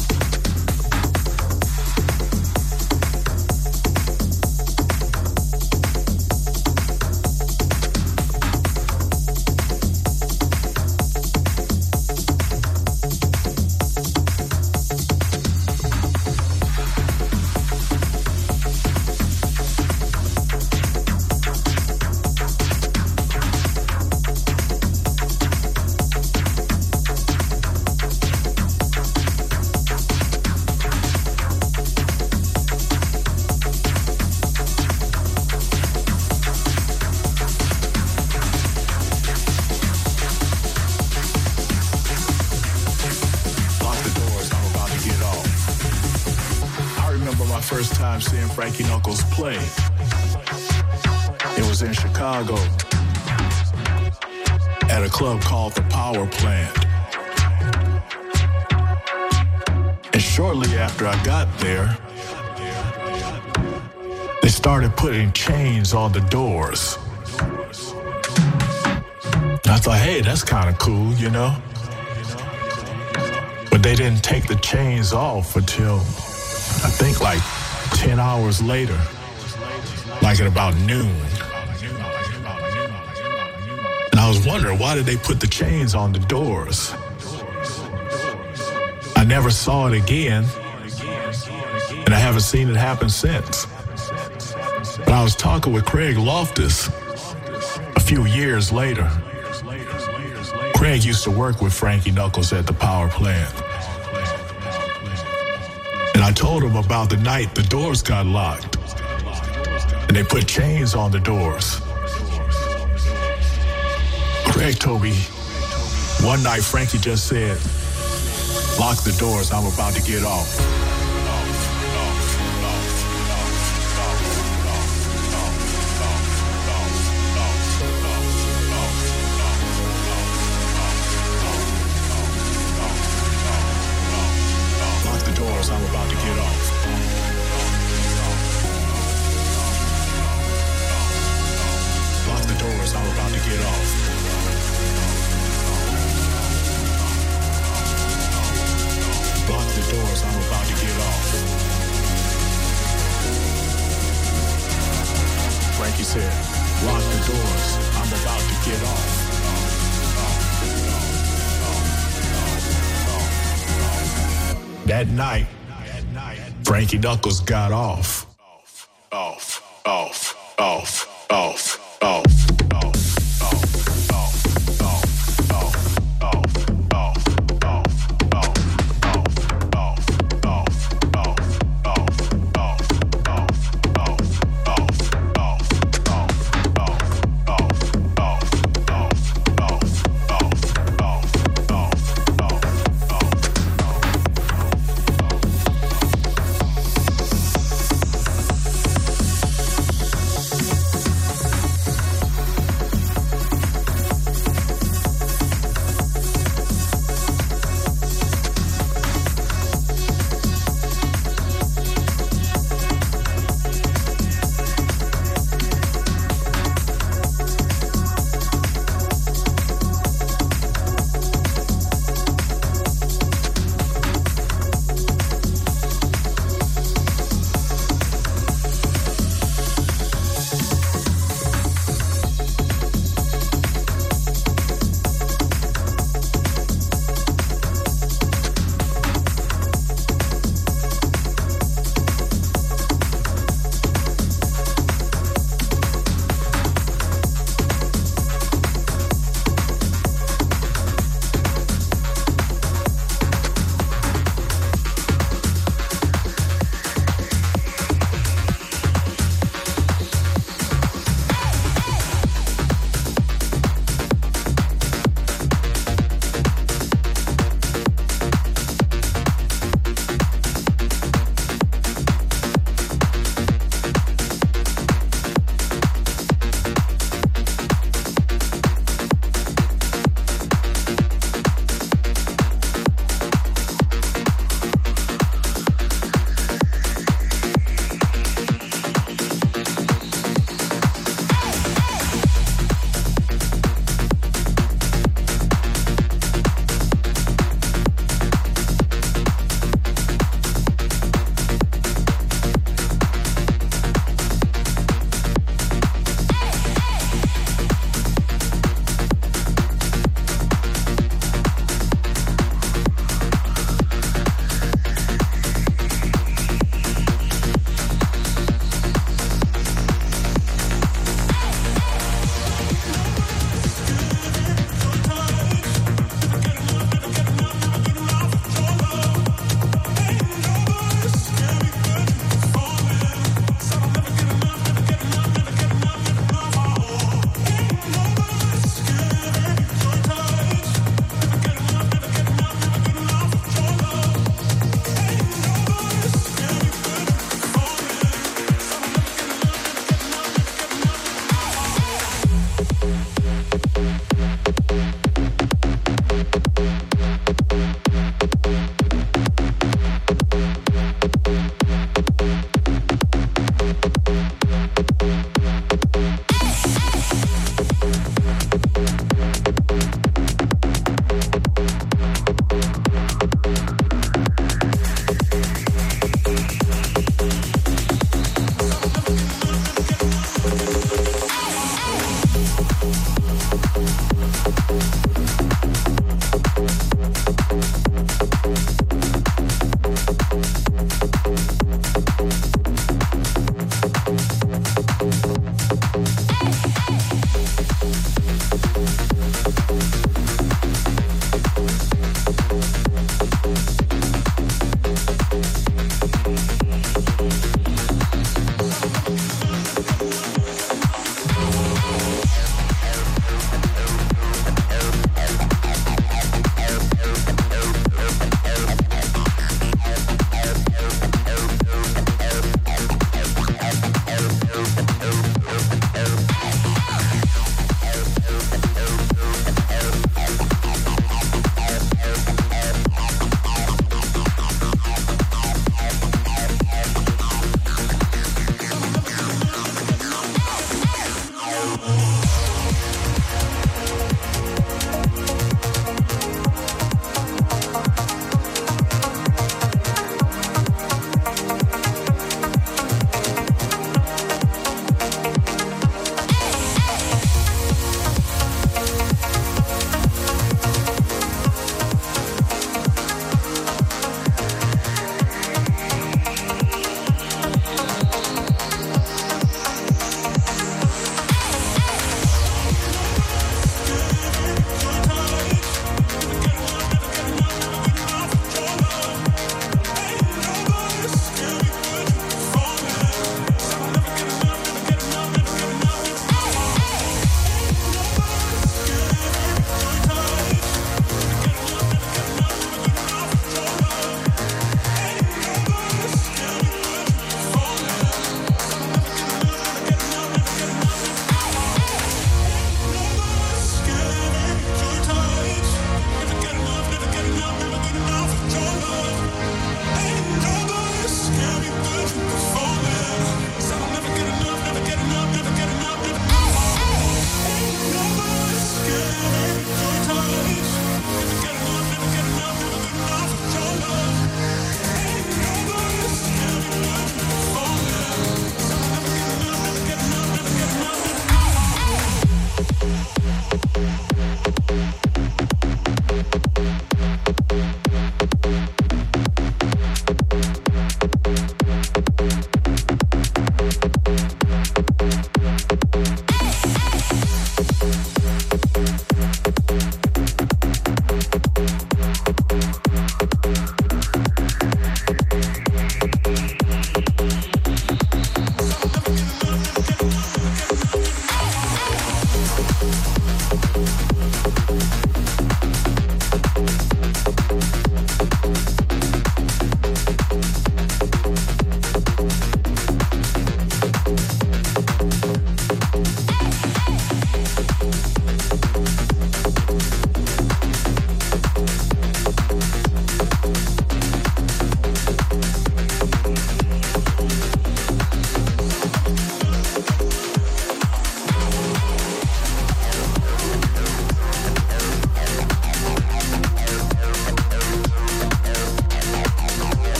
First time seeing Frankie Knuckles play. It was in Chicago at a club called the Power Plant. And shortly after I got there, they started putting chains on the doors. And I thought, hey, that's kind of cool, you know? But they didn't take the chains off until I think like ten hours later, like at about noon. And I was wondering, why did they put the chains on the doors? I never saw it again, and I haven't seen it happen since. But I was talking with Craig Loftus a few years later. Craig used to work with Frankie Knuckles at the Power Plant. And I told him about the night the doors got locked. And they put chains on the doors. Craig told me one night Frankie just said, lock the doors, I'm about to get off. I'm about to get off. Lock the doors, I'm about to get off. Lock the doors, I'm about to get off. Frankie said, lock the doors, I'm about to get off. That night, Frankie Knuckles got off. Off, off, off, off, off.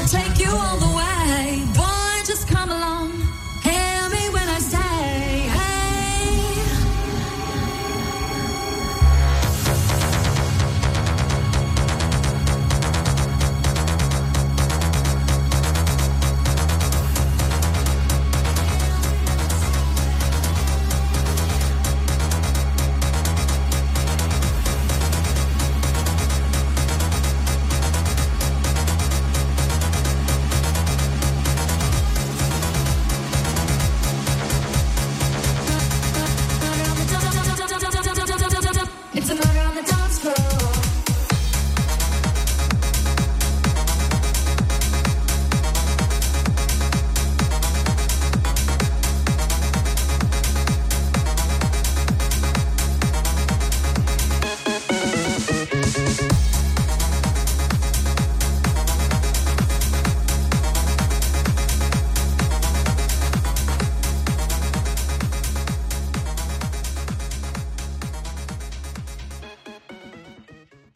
take you all the